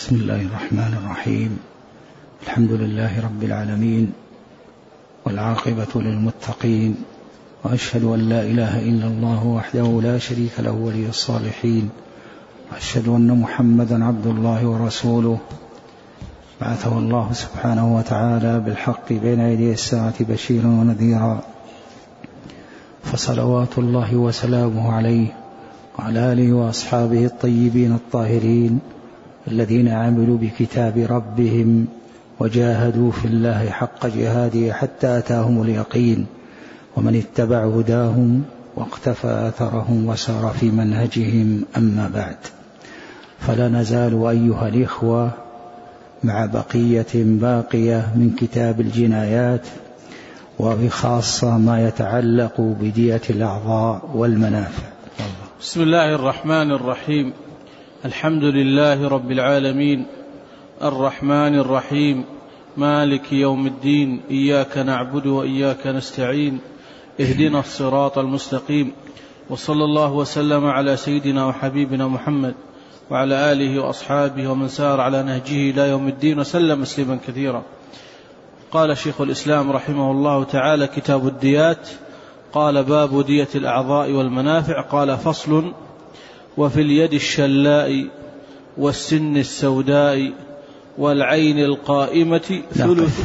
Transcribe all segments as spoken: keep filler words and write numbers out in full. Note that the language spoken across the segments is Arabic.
بسم الله الرحمن الرحيم. الحمد لله رب العالمين، والعاقبة للمتقين، وأشهد أن لا إله إلا الله وحده لا شريك له ولي الصالحين، وأشهد أن محمدا عبد الله ورسوله بعثه الله سبحانه وتعالى بالحق بين يدي الساعة بشيرا ونذيرا، فصلوات الله وسلامه عليه وعلى آله وأصحابه الطيبين الطاهرين الذين عملوا بكتاب ربهم وجاهدوا في الله حق جهاده حتى أتاهم اليقين، ومن اتبع هداهم واقتفى أثرهم وسار في منهجهم. أما بعد، فلا نزال أيها الإخوة مع بقية باقية من كتاب الجنايات، وبخاصة ما يتعلق بدية الأعضاء والمنافع. بسم الله الرحمن الرحيم. الحمد لله رب العالمين، الرحمن الرحيم، مالك يوم الدين، إياك نعبد وإياك نستعين، اهدنا الصراط المستقيم، وصلى الله وسلم على سيدنا وحبيبنا محمد وعلى آله وأصحابه ومن سار على نهجه إلى يوم الدين وسلم مسلما كثيرا. قال شيخ الإسلام رحمه الله تعالى: كتاب الديات. قال: باب دية الأعضاء والمنافع. قال: فصل: وفي اليد الشلاء والسن السوداء والعين القائمة ثلث.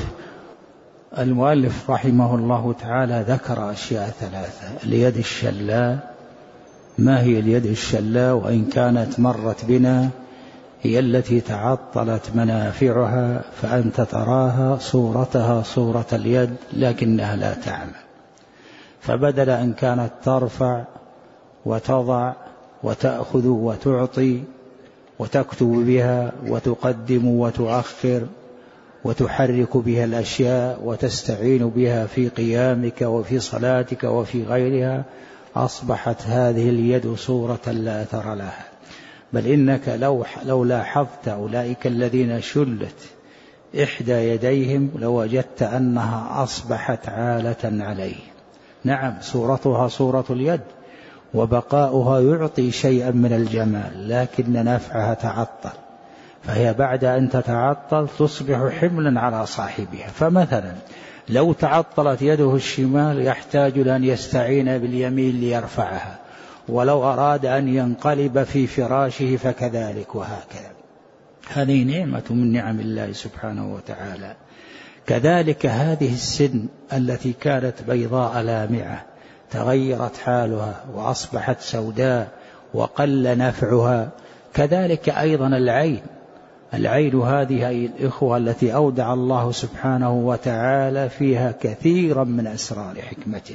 المؤلف رحمه الله تعالى ذكر أشياء ثلاثة. اليد الشلاء، ما هي اليد الشلاء؟ وإن كانت مرت بنا، هي التي تعطلت منافعها فأنت تراها صورتها صورة اليد لكنها لا تعمل، فبدل أن كانت ترفع وتضع وتأخذ وتعطي وتكتب بها وتقدم وتؤخر وتحرك بها الأشياء وتستعين بها في قيامك وفي صلاتك وفي غيرها، أصبحت هذه اليد صورة لا أثر لها. بل إنك لو, لو لاحظت أولئك الذين شلت إحدى يديهم لوجدت أنها أصبحت عالة عليه. نعم، صورتها صورة اليد وبقاؤها يعطي شيئا من الجمال، لكن نفعها تعطل، فهي بعد أن تتعطل تصبح حملا على صاحبها. فمثلا لو تعطلت يده الشمال يحتاج لأن يستعين باليمين ليرفعها، ولو أراد أن ينقلب في فراشه فكذلك، وهكذا. هذه نعمة من نعم الله سبحانه وتعالى. كذلك هذه السن التي كانت بيضاء لامعة تغيرت حالها وأصبحت سوداء وقل نفعها. كذلك أيضا العين. العين هذه أي الإخوة التي أودع الله سبحانه وتعالى فيها كثيرا من أسرار حكمته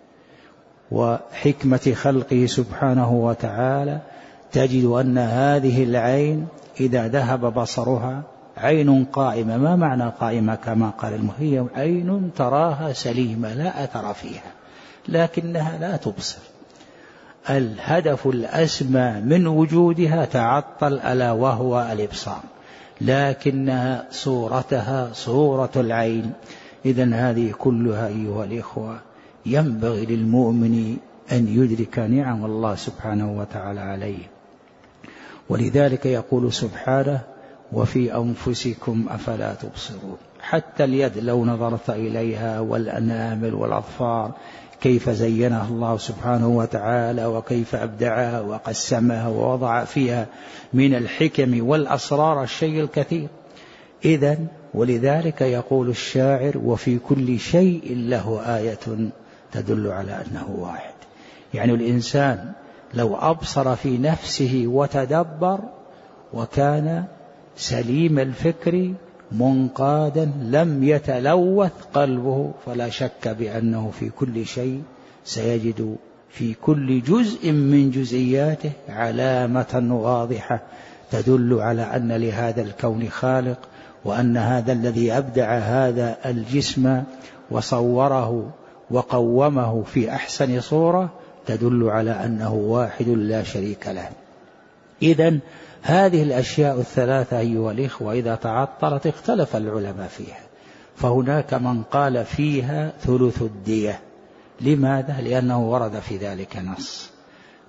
وحكمة خلقه سبحانه وتعالى. تجد أن هذه العين إذا ذهب بصرها، عين قائمة. ما معنى قائمة؟ كما قال المهيم: عين تراها سليمة لا أثر فيها، لكنها لا تبصر. الهدف الأسمى من وجودها تعطل، ألا وهو الإبصار، لكنها صورتها صورة العين. إذن هذه كلها أيها الإخوة ينبغي للمؤمن أن يدرك نعم الله سبحانه وتعالى عليه. ولذلك يقول سبحانه: وفي أنفسكم أفلا تبصرون. حتى اليد لو نظرت إليها والأنامل والأظفار كيف زينها الله سبحانه وتعالى وكيف أبدعها وقسمها ووضع فيها من الحكم والأسرار الشيء الكثير. إذن ولذلك يقول الشاعر: وفي كل شيء له آية تدل على أنه واحد. يعني الإنسان لو أبصر في نفسه وتدبر وكان سليم الفكر منقادا لم يتلوث قلبه، فلا شك بأنه في كل شيء سيجد في كل جزء من جزئياته علامة واضحة تدل على أن لهذا الكون خالق، وأن هذا الذي أبدع هذا الجسم وصوره وقومه في أحسن صورة تدل على أنه واحد لا شريك له. إذن هذه الأشياء الثلاثة أيها الإخوة إذا تعطلت اختلف العلماء فيها، فهناك من قال فيها ثلث الدية. لماذا؟ لأنه ورد في ذلك نص.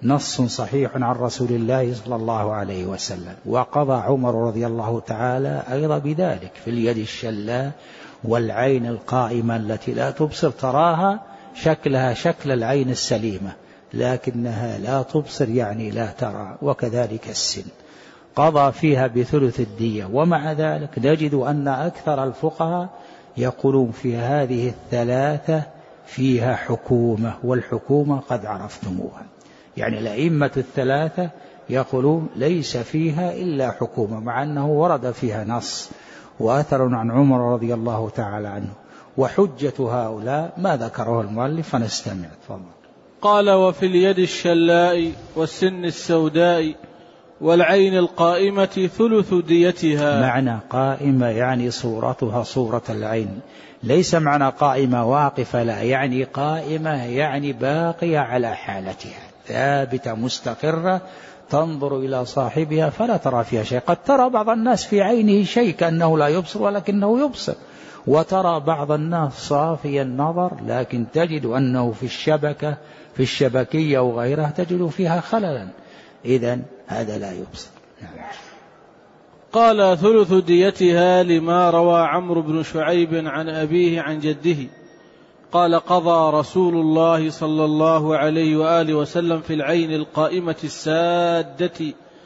نص صحيح عن رسول الله صلى الله عليه وسلم. وقضى عمر رضي الله تعالى أيضا بذلك في اليد الشلاء والعين القائمة التي لا تبصر، تراها شكلها شكل العين السليمة لكنها لا تبصر يعني لا ترى، وكذلك السن قضى فيها بثلث الدية. ومع ذلك نجد أن أكثر الفقهاء يقولون في هذه الثلاثة فيها حكومة، والحكومة قد عرفتموها، يعني الأئمة الثلاثة يقولون ليس فيها إلا حكومة، مع أنه ورد فيها نص وأثر عن عمر رضي الله تعالى عنه. وحجة هؤلاء ما ذكره المؤلف فنستمع. تفضل. قال: وفي اليد الشلاء والسن السوداء والعين القائمة ثلث ديتها. معنى قائمة يعني صورتها صورة العين، ليس معنى قائمة واقفة، لا، يعني قائمة يعني باقية على حالتها، ثابتة مستقرة، تنظر إلى صاحبها فلا ترى فيها شيء. قد ترى بعض الناس في عينه شيء كأنه لا يبصر ولكنه يبصر، وترى بعض الناس صافي النظر لكن تجد أنه في الشبكة في الشبكية وغيرها تجد فيها خللا، إذن هذا لا يبصر. نعم. قال: ثلث ديتها لما روى عمرو بن شعيب عن أبيه عن جده قال: قضى رسول الله صلى الله عليه وآله وسلم في العين القائمة السادة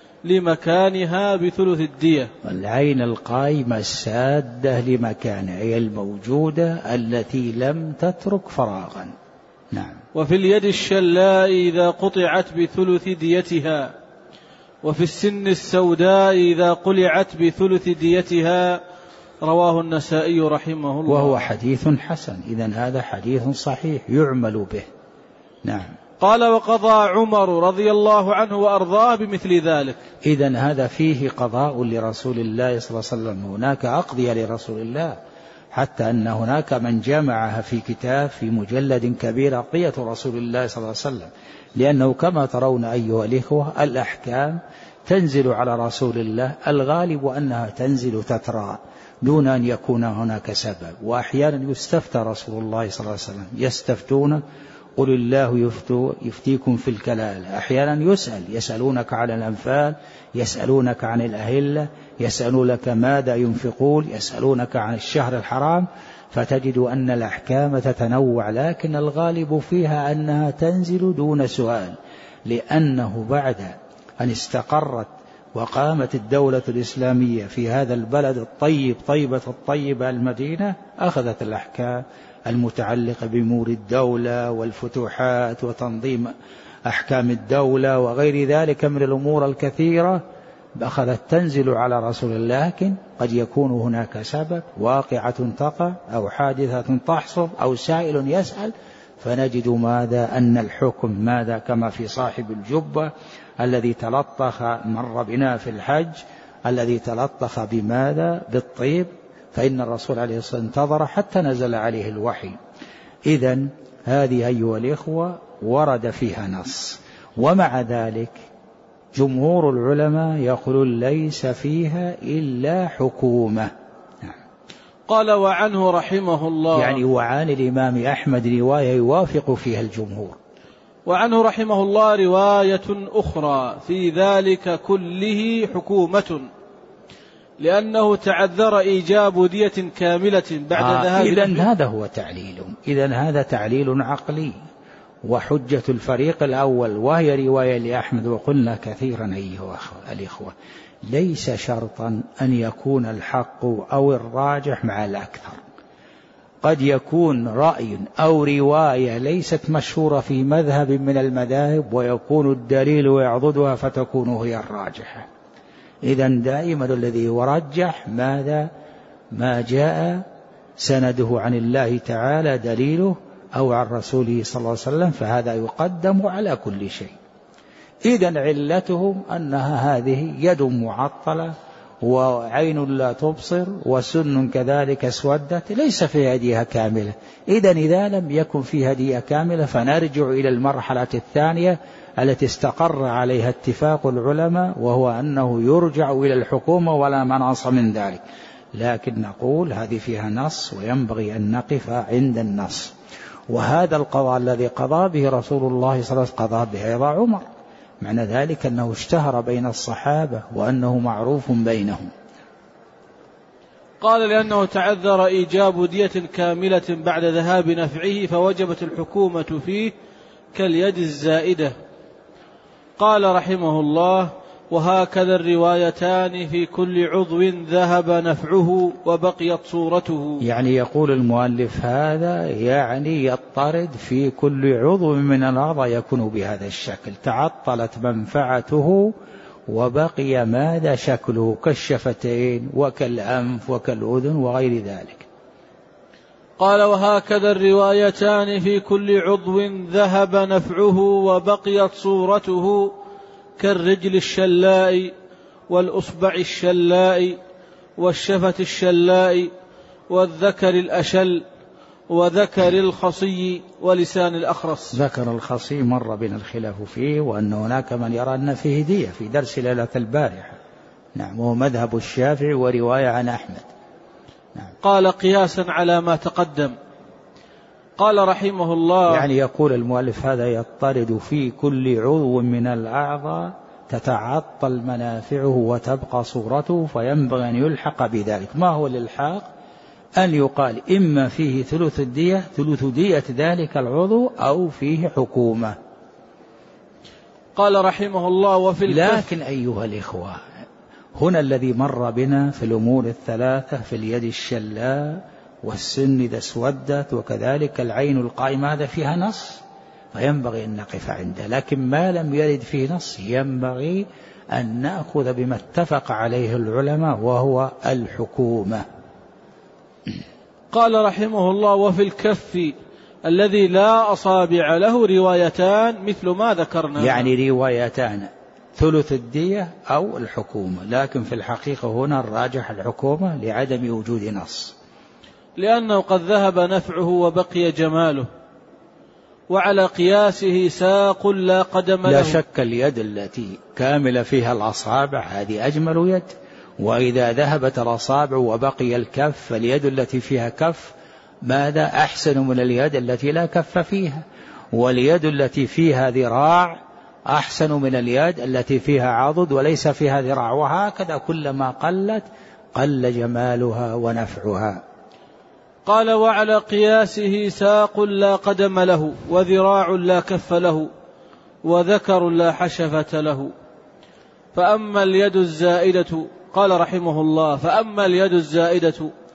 لمكانها بثلث الدية. العين القائمة السادة لمكانها هي الموجودة التي لم تترك فراغا. نعم. وفي اليد الشلاء إذا قطعت بثلث ديتها، وفي السن السوداء إذا قلعت بثلث ديتها. رواه النسائي رحمه الله. وهو حديث حسن، إذن هذا حديث صحيح يعمل به. نعم. قال: وقضى عمر رضي الله عنه وأرضاه بمثل ذلك. إذن هذا فيه قضاء لرسول الله صلى الله عليه وسلم، هناك أقضية لرسول الله، حتى أن هناك من جمعها في كتاب في مجلد كبير، أقضية رسول الله صلى الله عليه وسلم، لأنه كما ترون أيها الإخوة الأحكام تنزل على رسول الله، الغالب أنها تنزل تترى دون أن يكون هناك سبب. وأحيانا يستفتى رسول الله صلى الله عليه وسلم، يستفتون قل الله يفتو يفتيكم في الكلالة. أحيانا يسأل، يسألونك عن الأنفال، يسألونك عن الأهلة، يسألونك ماذا ينفقون، يسألونك عن الشهر الحرام، فتجد أن الأحكام تتنوع، لكن الغالب فيها أنها تنزل دون سؤال، لأنه بعد أن استقرت وقامت الدولة الإسلامية في هذا البلد الطيب طيبة الطيبة المدينة، أخذت الأحكام المتعلقة بأمور الدولة والفتوحات وتنظيم أحكام الدولة وغير ذلك من الأمور الكثيرة، أخذت تنزل على رسول الله. لكن قد يكون هناك سبب، واقعة تقع أو حادثة تحصل أو سائل يسأل، فنجد ماذا أن الحكم ماذا كما في صاحب الجبة الذي تلطخ، مر بنا في الحج، الذي تلطخ بماذا بالطيب، فإن الرسول عليه الصلاة والسلام انتظر حتى نزل عليه الوحي. إذن هذه أيها الإخوة ورد فيها نص، ومع ذلك جمهور العلماء يقولون ليس فيها إلا حكومة. قال: وعنه رحمه الله، يعني وعن الإمام أحمد رواية يوافق فيها الجمهور. وعنه رحمه الله رواية أخرى في ذلك كله حكومة، لأنه تعذر إيجاب دية كاملة بعد آه ذهاب. إذن هذا هو تعليل، إذن هذا تعليل عقلي. وحجة الفريق الأول وهي رواية لأحمد، وقلنا كثيرا أيها الإخوة ليس شرطا أن يكون الحق أو الراجح مع الأكثر، قد يكون رأي أو رواية ليست مشهورة في مذهب من المذاهب ويكون الدليل يعضدها فتكون هي الراجحة. إذن دائما الذي يرجح ماذا ما جاء سنده عن الله تعالى دليله أو عن رسوله صلى الله عليه وسلم، فهذا يقدم على كل شيء. إذن علتهم أنها هذه يد معطلة وعين لا تبصر وسن كذلك اسودت، ليس في هديها كاملة. إذن إذا لم يكن في هديها كاملة فنرجع إلى المرحلة الثانية التي استقر عليها اتفاق العلماء، وهو أنه يرجع إلى الحكومة ولا مناص من ذلك. لكن نقول هذه فيها نص وينبغي أن نقف عند النص. وهذا القضاء الذي قضى به رسول الله صلى الله عليه وسلم قضى به أيضا عمر، معنى ذلك أنه اشتهر بين الصحابة وأنه معروف بينهم. قال لأنه تعذر إيجاب دية كاملة بعد ذهاب نفعه فوجبت الحكومة فيه كاليد الزائدة. قال رحمه الله: وهكذا الروايتان في كل عضو ذهب نفعه وبقيت صورته. يعني يقول المؤلف هذا يعني يضطرد في كل عضو من الأعضاء يكون بهذا الشكل، تعطلت منفعته وبقي ماذا شكله كالشفتين وكالأنف وكالأذن وغير ذلك. قال: وهكذا الروايتان في كل عضو ذهب نفعه وبقيت صورته كالرجل الشلاء والأصبع الشلاء والشفة الشلاء والذكر الأشل وذكر الخصي ولسان الأخرس. ذكر الخصي مر بنا الخلاف فيه، وأن هناك من يرى أن فيه دية في درس ليلة البارحة. نعم، وهو مذهب الشافعي ورواية عن أحمد. نعم. قال: قياسا على ما تقدم. قال رحمه الله: يعني يقول المؤلف هذا يضطرد في كل عضو من الأعضاء تتعطل منافعه وتبقى صورته، فينبغي أن يلحق بذلك. ما هو الإلحاق؟ أن يقال إما فيه ثلث الدية ثلث دية ذلك العضو أو فيه حكومة. قال رحمه الله: وفي لكن أيها الإخوة، هنا الذي مر بنا في الأمور الثلاثة، في اليد الشلاء والسن إذا اسودت وكذلك العين القائمة، هذا فيها نص فينبغي أن نقف عنده، لكن ما لم يرد فيه نص ينبغي أن نأخذ بما اتفق عليه العلماء وهو الحكومة. قال رحمه الله: وفي الكف الذي لا أصابع له روايتان مثل ما ذكرنا. يعني روايتان، ثلث الدية أو الحكومة، لكن في الحقيقة هنا الراجح الحكومة لعدم وجود نص، لأنه قد ذهب نفعه وبقي جماله، وعلى قياسه ساق لا قدم له. لا شك اليد التي كامل فيها الأصابع هذه أجمل يد، وإذا ذهبت الأصابع وبقي الكف فاليد التي فيها كف ماذا أحسن من اليد التي لا كف فيها، واليد التي فيها ذراع أحسن من اليد التي فيها عضد وليس فيها ذراع، وهكذا كلما قلت قل جمالها ونفعها. قال: وعلى قياسه ساق لا قدم له وذراع لا كف له وذكر لا حشفة له. فأما اليد الزائدة، قال رحمه الله: فأما اليد الزائدة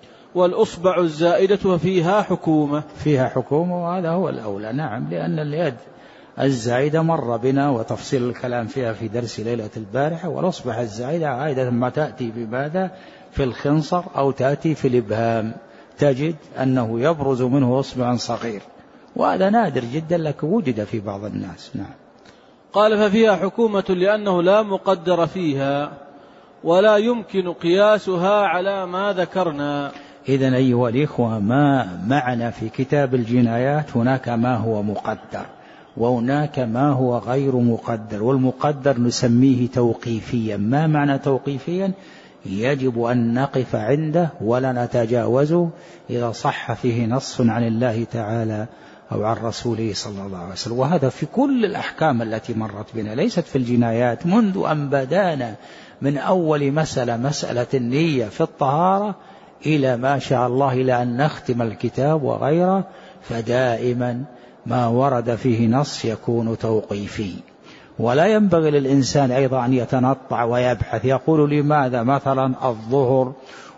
والأصبع الزائدة ففيها حكومة. فيها حكومة، وهذا هو الأولى. نعم، لأن اليد الزائدة مر بنا وتفصيل الكلام فيها في درس ليلة البارحة، والأصبع الزائدة عادة ما تأتي بماذا؟ في الخنصر أو تأتي في الإبهام، تجد أنه يبرز منه أصبع صغير، وهذا نادر جدا لكن وجد في بعض الناس. نعم. قال: ففيها حكومة لأنه لا مقدر فيها ولا يمكن قياسها على ما ذكرنا. إذن أيها الإخوة، ما معنا في كتاب الجنايات هناك ما هو مقدر وهناك ما هو غير مقدر، والمقدر نسميه توقيفيا. ما معنى توقيفيا؟ يجب أن نقف عنده ولا نتجاوزه إذا صح فيه نص عن الله تعالى أو عن رسوله صلى الله عليه وسلم. وهذا في كل الأحكام التي مرت بنا، ليست في الجنايات، منذ أن بدانا من أول مسألة مسألة النية في الطهارة إلى ما شاء الله إلى أن نختم الكتاب وغيره، فدائما ما ورد فيه نص يكون توقيفي. ولا ينبغي للإنسان أيضا أن يتنطع ويبحث يقول لماذا مثلا الظهر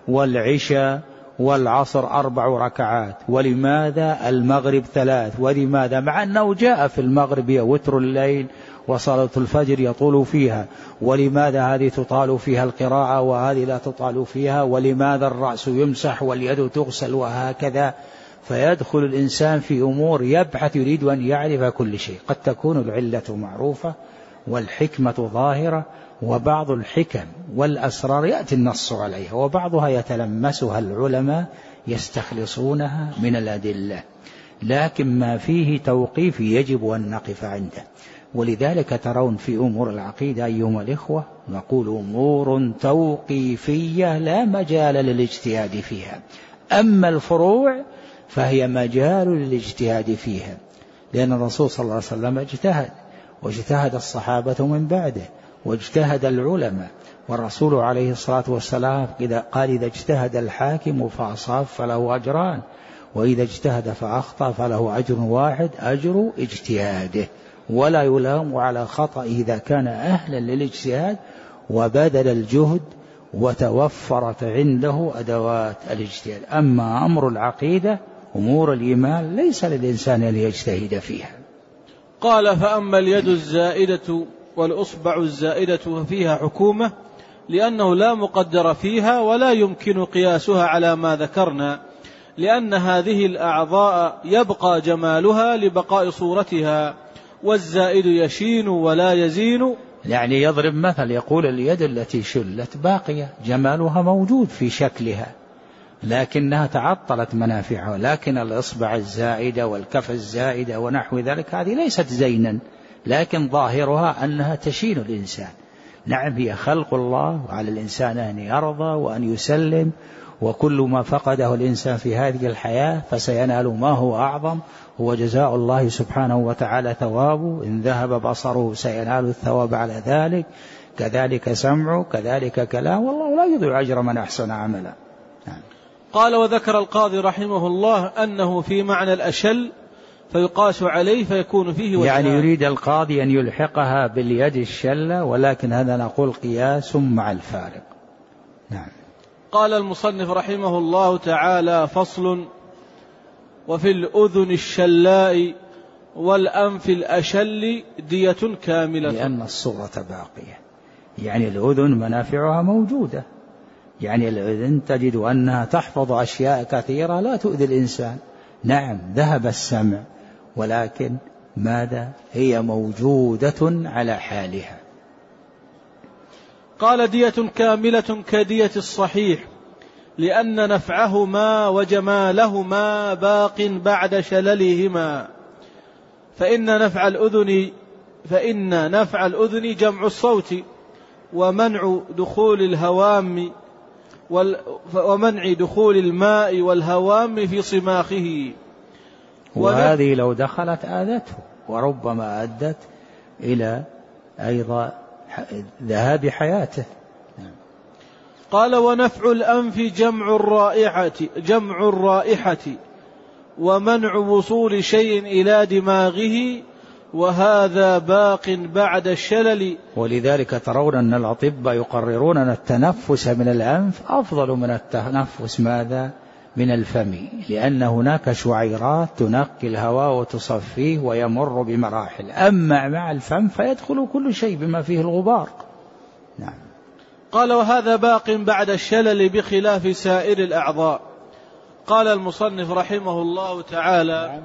والعشاء والعصر أربع ركعات ولماذا المغرب ثلاث، ولماذا مع أنه جاء في المغرب وتر الليل وصلاة الفجر يطول فيها، ولماذا هذه تطال فيها القراءة وهذه لا تطال فيها، ولماذا الرأس يمسح واليد تغسل، وهكذا. فيدخل الإنسان في أمور يبحث يريد أن يعرف كل شيء. قد تكون العلة معروفة والحكمة ظاهرة، وبعض الحكم والأسرار يأتي النص عليها، وبعضها يتلمسها العلماء يستخلصونها من الأدلة، لكن ما فيه توقيف يجب أن نقف عنده. ولذلك ترون في أمور العقيدة أيها الإخوة نقول أمور توقيفية لا مجال للاجتهاد فيها، أما الفروع فهي مجال للاجتهاد فيها، لأن الرسول صلى الله عليه وسلم اجتهد واجتهد الصحابة من بعده، واجتهد العلماء، والرسول عليه الصلاة والسلام إذا قال إذا اجتهد الحاكم فأصاب فله أجران، وإذا اجتهد فأخطأ فله أجر واحد أجر اجتهاده، ولا يلام على خطأ إذا كان أهلا للاجتهاد وبذل الجهد وتوفرت عنده أدوات الاجتهاد. أما أمر العقيدة أمور الإيمان ليس للإنسان أن يجتهد فيها. قال فأما اليد الزائدة والأصبع الزائدة ففيها حكومة، لأنه لا مقدر فيها ولا يمكن قياسها على ما ذكرنا، لأن هذه الأعضاء يبقى جمالها لبقاء صورتها، والزائد يشين ولا يزين. يعني يضرب مثل يقول اليد التي شلت باقية جمالها موجود في شكلها لكنها تعطلت منافعها، لكن الإصبع الزائدة والكف الزائدة ونحو ذلك هذه ليست زينا، لكن ظاهرها أنها تشين الإنسان. نعم هي خلق الله، وعلى الإنسان أن يرضى وأن يسلم، وكل ما فقده الإنسان في هذه الحياة فسينال ما هو أعظم، هو جزاء الله سبحانه وتعالى ثوابه، إن ذهب بصره سينال الثواب على ذلك، كذلك سمعه، كذلك كلام، والله لا يضيع أجر من أحسن عملا. نعم. قال وذكر القاضي رحمه الله أنه في معنى الأشل فيقاس عليه فيكون فيه وجهان. يعني يريد القاضي أن يلحقها باليد الشلة، ولكن هذا نقول قياس مع الفارق. نعم. قال المصنف رحمه الله تعالى فصل وفي الأذن الشلاء والأنف الأشل دية كاملة، لأن الصورة باقية، يعني الأذن منافعها موجودة، يعني الأذن تجد أنها تحفظ أشياء كثيرة لا تؤذي الإنسان. نعم ذهب السمع، ولكن ماذا هي موجودة على حالها. قال دية كاملة كدية الصحيح، لأن نفعهما وجمالهما باق بعد شللهما، فإن نفع الأذن فإن نفع الأذن جمع الصوت ومنع دخول الهوام ومنع دخول الماء والهوام في صماخه، وهذه لو دخلت آذته وربما أدت إلى أيضا ذهاب حياته. قال ونفع الأنف جمع الرائحة جمع الرائحة ومنع وصول شيء إلى دماغه، وهذا باق بعد الشلل. ولذلك ترون أن الأطباء يقررون أن التنفس من الأنف أفضل من التنفس ماذا من الفم، لأن هناك شعيرات تنقي الهواء وتصفيه ويمر بمراحل، أما مع الفم فيدخل كل شيء بما فيه الغبار. نعم. قال وهذا باق بعد الشلل بخلاف سائر الأعضاء. قال المصنف رحمه الله تعالى نعم.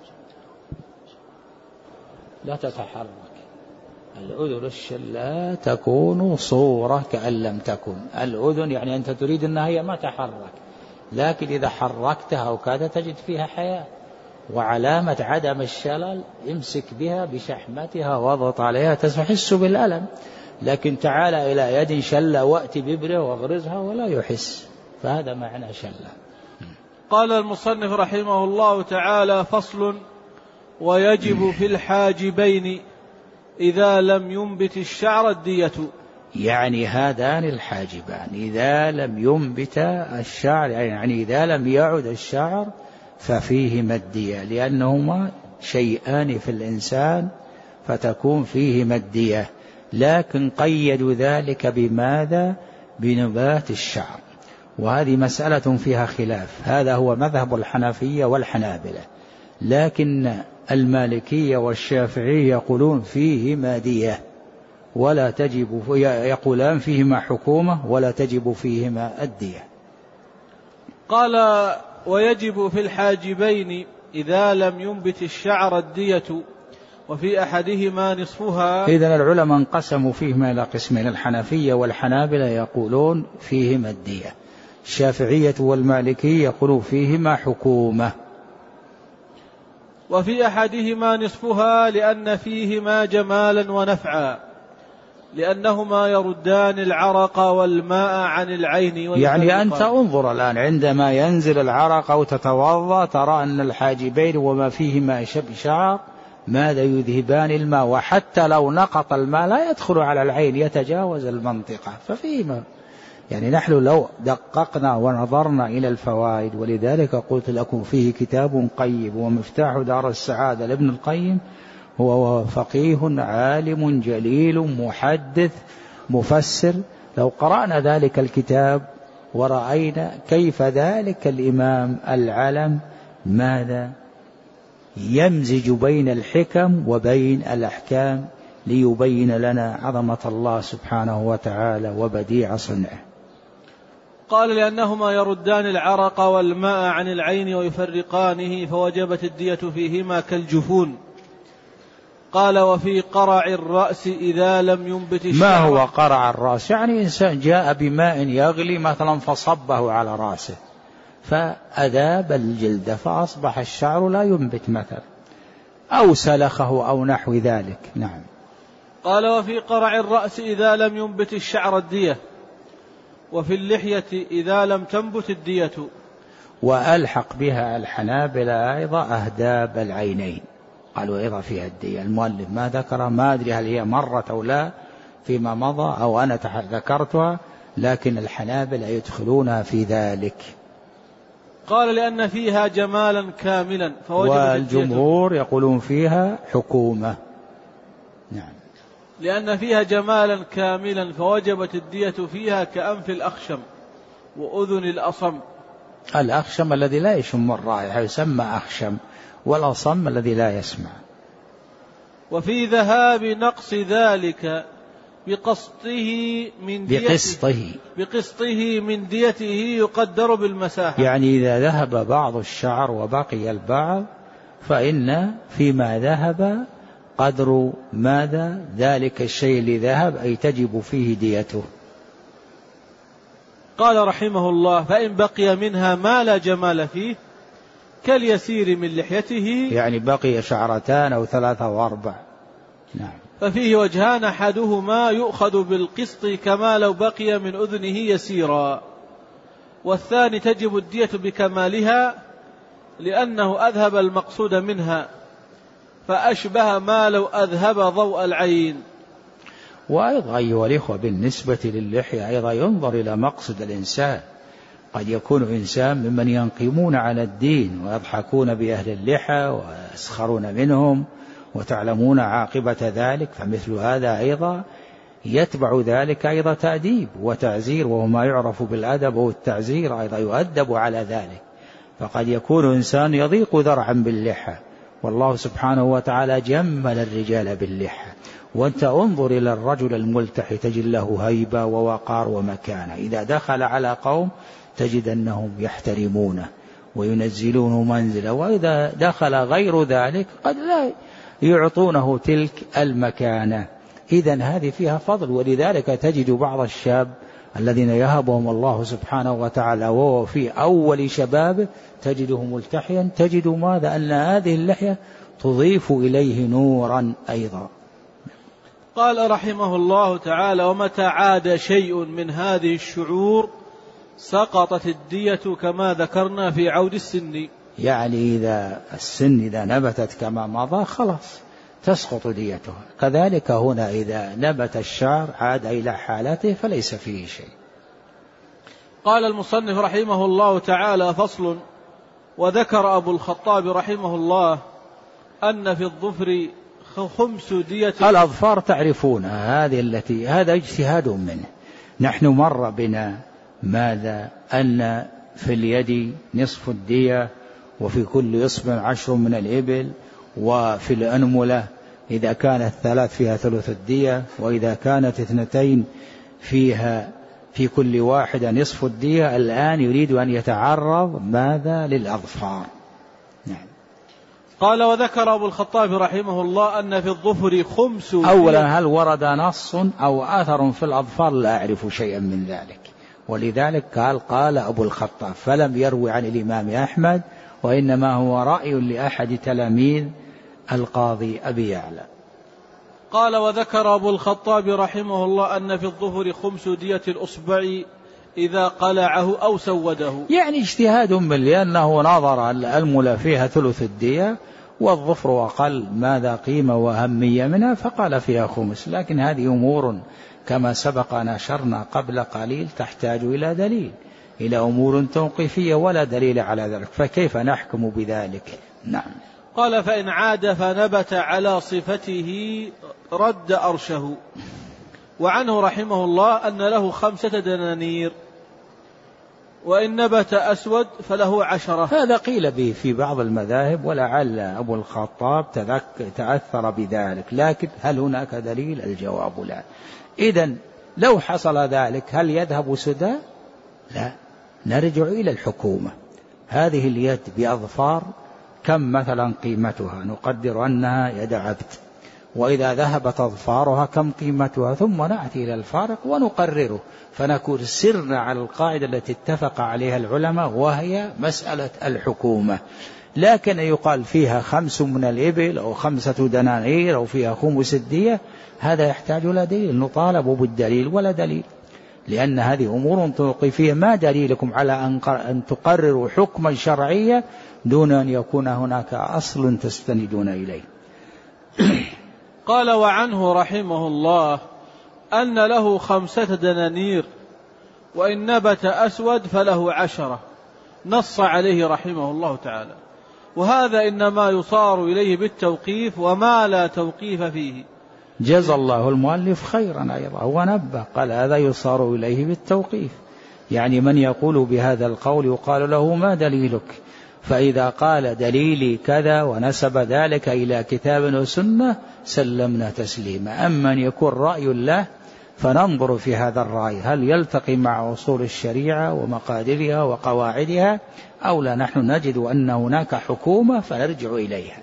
لا تتحرك الأذن الشلاء تكون صورة كأن لم تكن. الأذن يعني أنت تريد أنها هي ما تحرك، لكن إذا حركتها وكذا تجد فيها حياة، وعلامة عدم الشلل امسك بها بشحمتها واضغط عليها تحس بالألم، لكن تعال إلى يد شلة وأتي بإبرة واغرزها ولا يحس، فهذا معنى شلة. قال المصنف رحمه الله تعالى فصل ويجب في الحاجبين إذا لم ينبت الشعر الدية، يعني هذان الحاجبان إذا لم ينبت الشعر، يعني إذا لم يعد الشعر ففيهما الدية، لأنهما شيئان في الإنسان فتكون فيهما الدية، لكن قيدوا ذلك بماذا؟ بنبات الشعر، وهذه مسألة فيها خلاف. هذا هو مذهب الحنفية والحنابلة، لكن المالكية والشافعية يقولون فيهما دية ولا تجب، يقولان فيهما حكومة ولا تجب فيهما الدية. قال ويجب في الحاجبين إذا لم ينبت الشعر الدية، وفي أحدهما نصفها. إذن العلماء انقسموا فيهما إلى قسمين، الحنفية والحنابلة يقولون فيهما الدية، الشافعية والمالكية يقولون فيهما حكومة. وفي أحدهما نصفها لأن فيهما جمالا ونفعا، لأنهما يردان العرق والماء عن العين. يعني أنت انظر الآن عندما ينزل العرق أو تتوضأ ترى أن الحاجبين وما فيهما شعر ماذا يذهبان الماء، وحتى لو نقط الماء لا يدخل على العين، يتجاوز المنطقة. ففيما يعني نحن لو دققنا ونظرنا إلى الفوائد، ولذلك قلت لكم فيه كتاب قيم ومفتاح دار السعادة لابن القيم، هو فقيه عالم جليل محدث مفسر. لو قرأنا ذلك الكتاب ورأينا كيف ذلك الإمام العلم ماذا يمزج بين الحكم وبين الأحكام ليبين لنا عظمة الله سبحانه وتعالى وبديع صنعه. قال لأنهما يردان العرق والماء عن العين ويفرقانه فوجبت الدية فيهما كالجفون. قال وفي قرع الرأس إذا لم ينبت الشعر. ما هو قرع الرأس؟ يعني إنسان جاء بماء يغلي مثلا فصبه على رأسه فأذاب الجلد فأصبح الشعر لا ينبت مثلا، أو سلخه أو نحو ذلك. نعم. قال وفي قرع الرأس إذا لم ينبت الشعر الدية، وفي اللحية إذا لم تنبت الدية. وألحق بها الحنابلة أيضا أهداب العينين، قالوا أيضا فيها الدية. المؤلف ما ذكر، ما أدري هل هي مرة أو لا فيما مضى أو أنا ذكرتها، لكن الحنابلة يدخلونها في ذلك. قال لأن فيها جمالا كاملا فوجبت والجمهور يقولون فيها حكومة. نعم. لأن فيها جمالا كاملا فوجبت الدية فيها كأنف الأخشم وأذن الأصم. الأخشم الذي لا يشم الرائحة يسمى أخشم، والأصم الذي لا يسمع. وفي ذهاب نقص ذلك بقسطه من ديته بقسطه بقسطه من ديته يقدر بالمساحة. يعني إذا ذهب بعض الشعر وبقي البعض فإن فيما ذهب قدر ماذا ذلك الشيء اللي ذهب، أي تجب فيه ديته. قال رحمه الله فإن بقي منها ما لا جمال فيه كاليسير من لحيته، يعني بقي شعرتان أو ثلاثة وأربع. نعم. ففيه وجهان، أحدهما يؤخذ بالقسط كما لو بقي من أذنه يسيرا، والثاني تجب الدية بكمالها لأنه أذهب المقصود منها فأشبه ما لو أذهب ضوء العين. وأيضا أيها الإخوة بالنسبة للحية أيضا ينظر إلى مقصد الإنسان. قد يكون إنسان ممن ينقمون على الدين ويضحكون بأهل اللحى ويسخرون منهم وتعلمون عاقبة ذلك، فمثل هذا أيضا يتبع ذلك أيضا تأديب وتعزير، وهو ما يعرف بالأدب والتعزير أيضا يؤدب على ذلك. فقد يكون إنسان يضيق ذرعا باللحى، والله سبحانه وتعالى جمل الرجال باللحى. وأنت انظر إلى الرجل الملتحي تجد له هيبة ووقار ومكانة، إذا دخل على قوم تجد أنهم يحترمونه وينزلونه منزله، وإذا دخل غير ذلك قد لا يعطونه تلك المكانة. إذن هذه فيها فضل. ولذلك تجد بعض الشاب الذين يهبهم الله سبحانه وتعالى وهو في أول شبابه تجده ملتحيا، تجد ماذا أن هذه اللحية تضيف إليه نورا أيضا. قال رحمه الله تعالى ومتى عاد شيء من هذه الشعور سقطت الدية كما ذكرنا في عود السن. يعني إذا السن إذا نبتت كما مضى خلاص تسقط ديتها. كذلك هنا إذا نبت الشعر عاد إلى حالته فليس فيه شيء. قال المصنف رحمه الله تعالى فصل. وذكر أبو الخطاب رحمه الله أن في الظفر خمس دية. الأظفار تعرفونها، هذه التي هذا اجتهاد منه. نحن مر بنا ماذا أن في اليد نصف الدية، وفي كل إصبع عشر من الإبل، وفي الأنملة إذا كانت ثلاث فيها ثلث الدية، وإذا كانت اثنتين فيها في كل واحدة نصف الدية. الآن يريد أن يتعرض ماذا للأظفار. نعم. قال وذكر أبو الخطاب رحمه الله أن في الظفر خمس. أولا هل ورد نص أو آثر في الأظفار؟ لا أعرف شيئا من ذلك، ولذلك قال قال أبو الخطاب، فلم يروي عن الإمام أحمد، وإنما هو رأي لأحد تلاميذ القاضي أبي يعلى. قال وذكر أبو الخطاب رحمه الله أن في الظفر خمس دية الأصبع إذا قلعه أو سوده. يعني اجتهاد من، لأنه نظر الألملة فيها ثلث الدية والظفر أقل ماذا قيمة وأهمية منها فقال فيها خمس. لكن هذه أمور كما سبق نشرنا قبل قليل تحتاج إلى دليل، إلى أمور توقيفية ولا دليل على ذلك، فكيف نحكم بذلك؟ نعم. قال فإن عاد فنبت على صفته رد أرشه. وعنه رحمه الله أن له خمسة دنانير، وإن نبت أسود فله عشرة. هذا قيل به في بعض المذاهب، ولعل أبو الخطاب تأثر بذلك، لكن هل هناك دليل؟ الجواب لا. إذن لو حصل ذلك هل يذهب سدى؟ لا، نرجع إلى الحكومة. هذه اليد بأظفار كم مثلا قيمتها؟ نقدر أنها يد عبد، وإذا ذهبت أظفارها كم قيمتها؟ ثم نأتي إلى الفارق ونقرره، فنكون سرنا على القاعدة التي اتفق عليها العلماء وهي مسألة الحكومة. لكن يقال فيها خمس من الإبل أو خمسة دنانير أو فيها خمس الدية، هذا يحتاج إلى دليل، نطالب بالدليل ولا دليل، لأن هذه أمور توقيفية. ما دليلكم على أن تقرروا حكما شرعيا دون أن يكون هناك أصل تستندون إليه؟ قال وعنه رحمه الله أن له خمسة دنانير، وإن نبت أسود فله عشرة، نص عليه رحمه الله تعالى، وهذا إنما يصار إليه بالتوقيف وما لا توقيف فيه. جزى الله المؤلف خيرا أيضا، ونبه قال هذا يصار إليه بالتوقيف، يعني من يقول بهذا القول يقال له ما دليلك؟ فإذا قال دليلي كذا ونسب ذلك إلى كتاب وسنة سلمنا تسليما. أما أن يكون رأي الله فننظر في هذا الرأي هل يلتقي مع أصول الشريعة ومقاديرها وقواعدها أو لا، نحن نجد أن هناك حكومة فنرجع إليها.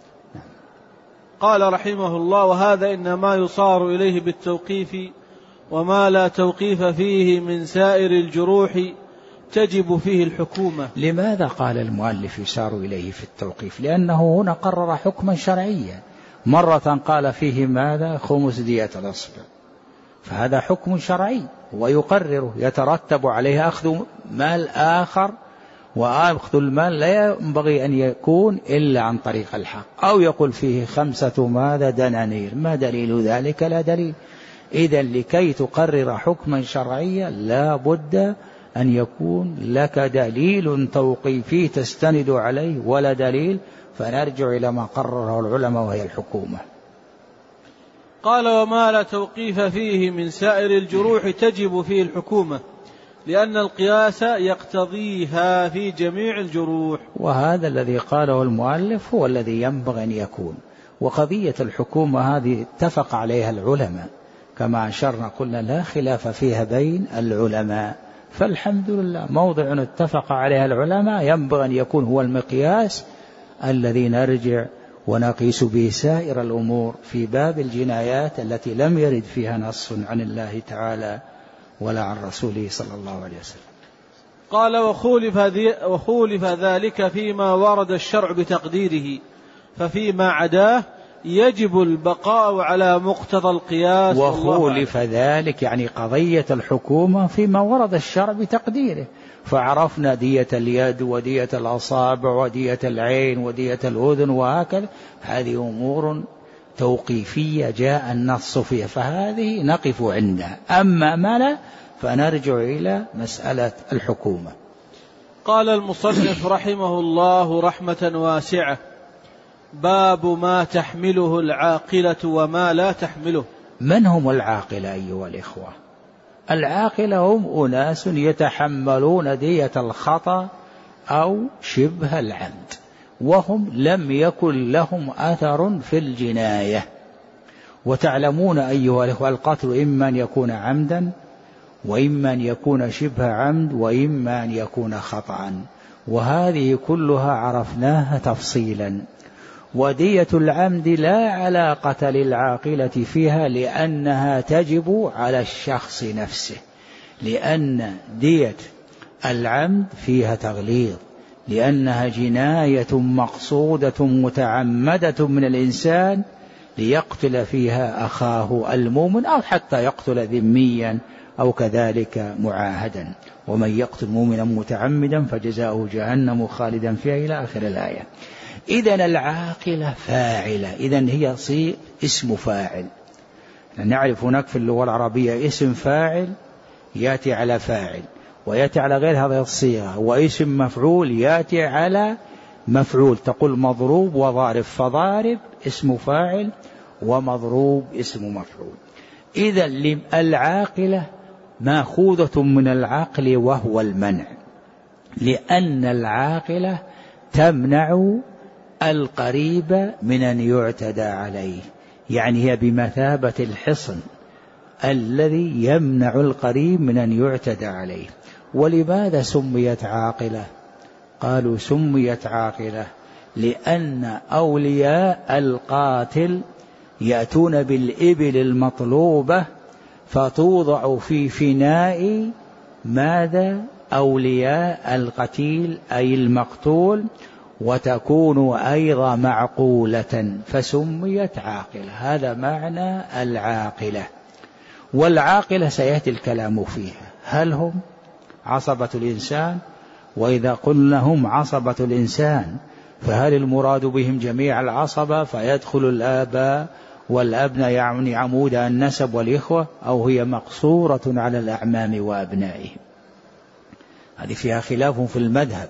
قال رحمه الله وهذا إنما يصار إليه بالتوقيف وما لا توقيف فيه من سائر الجروح تجب فيه الحكومة. لماذا قال المؤلف يسار إليه في التوقيف؟ لأنه هنا قرر حكما شرعيا، مرة قال فيه ماذا؟ خمس دية الأصبع، فهذا حكم شرعي ويقرره، يترتب عليه أخذ مال آخر، وأخذ المال لا ينبغي أن يكون إلا عن طريق الحق. أو يقول فيه خمسة ماذا؟ دنانير، ما دليل ذلك؟ لا دليل. إذن لكي تقرر حكما شرعيا لا بد أن يكون لك دليل توقيفي تستند عليه ولا دليل، فنرجع إلى ما قرره العلماء وهي الحكومة. قال وما لا توقيف فيه من سائر الجروح تجب فيه الحكومة، لأن القياس يقتضيها في جميع الجروح. وهذا الذي قاله المؤلف هو الذي ينبغي أن يكون. وقضية الحكومة هذه اتفق عليها العلماء كما أشرنا، قلنا لا خلاف فيها بين العلماء، فالحمد لله موضع اتفق عليها العلماء ينبغي أن يكون هو المقياس الذي نرجع ونقيس به سائر الأمور في باب الجنايات التي لم يرد فيها نص عن الله تعالى ولا عن رسوله صلى الله عليه وسلم. قال وخولف, وخولف ذلك فيما ورد الشرع بتقديره، ففيما عداه يجب البقاء على مقتضى القياس. وخولف ذلك يعني قضية الحكومة فيما ورد الشرع بتقديره، فعرفنا دية اليد ودية الأصابع ودية العين ودية الأذن وهكذا، هذه أمور توقيفية جاء النص فيها، فهذه نقف عندها. أما ما لا فنرجع إلى مسألة الحكومة. قال المصنف رحمه الله رحمة واسعة: باب ما تحمله العاقلة وما لا تحمله. من هم العاقلة أيها الإخوة؟ العاقلة هم أناس يتحملون دية الخطأ أو شبه العمد، وهم لم يكن لهم أثر في الجناية. وتعلمون أيها الإخوة القتل إما أن يكون عمدا وإما أن يكون شبه عمد وإما أن يكون خطأ، وهذه كلها عرفناها تفصيلا. ودية العمد لا علاقة للعاقلة فيها لأنها تجب على الشخص نفسه، لأن دية العمد فيها تغليظ، لأنها جناية مقصودة متعمدة من الإنسان ليقتل فيها أخاه المؤمن أو حتى يقتل ذميا أو كذلك معاهدا. ومن يقتل مؤمنا متعمدا فجزاؤه جهنم خالدا فيها إلى آخر الآية. إذن العاقلة فاعلة، إذن هي صيغ اسم فاعل. نعرف هناك في اللغة العربية اسم فاعل يأتي على فاعل ويأتي على غير هذه الصيغة، واسم مفعول يأتي على مفعول، تقول مضروب وضارب، فضارب اسم فاعل ومضروب اسم مفعول. إذن العاقلة ماخوذة من العقل وهو المنع، لأن العاقلة تمنع القريب من أن يعتدى عليه، يعني هي بمثابة الحصن الذي يمنع القريب من أن يعتدى عليه. ولماذا سميت عاقلة؟ قالوا سميت عاقلة لأن أولياء القاتل يأتون بالإبل المطلوبة فتوضع في فناء ماذا؟ أولياء القتيل أي المقتول، وتكون أيضا معقولة فسميت عاقلة. هذا معنى العاقلة. والعاقلة سيأتي الكلام فيها، هل هم عصبة الإنسان؟ وإذا قلنا هم عصبة الإنسان فهل المراد بهم جميع العصبة فيدخل الآباء والأبناء يعني عمود النسب والإخوة، أو هي مقصورة على الأعمام وأبنائهم؟ هذه فيها خلاف في المذهب.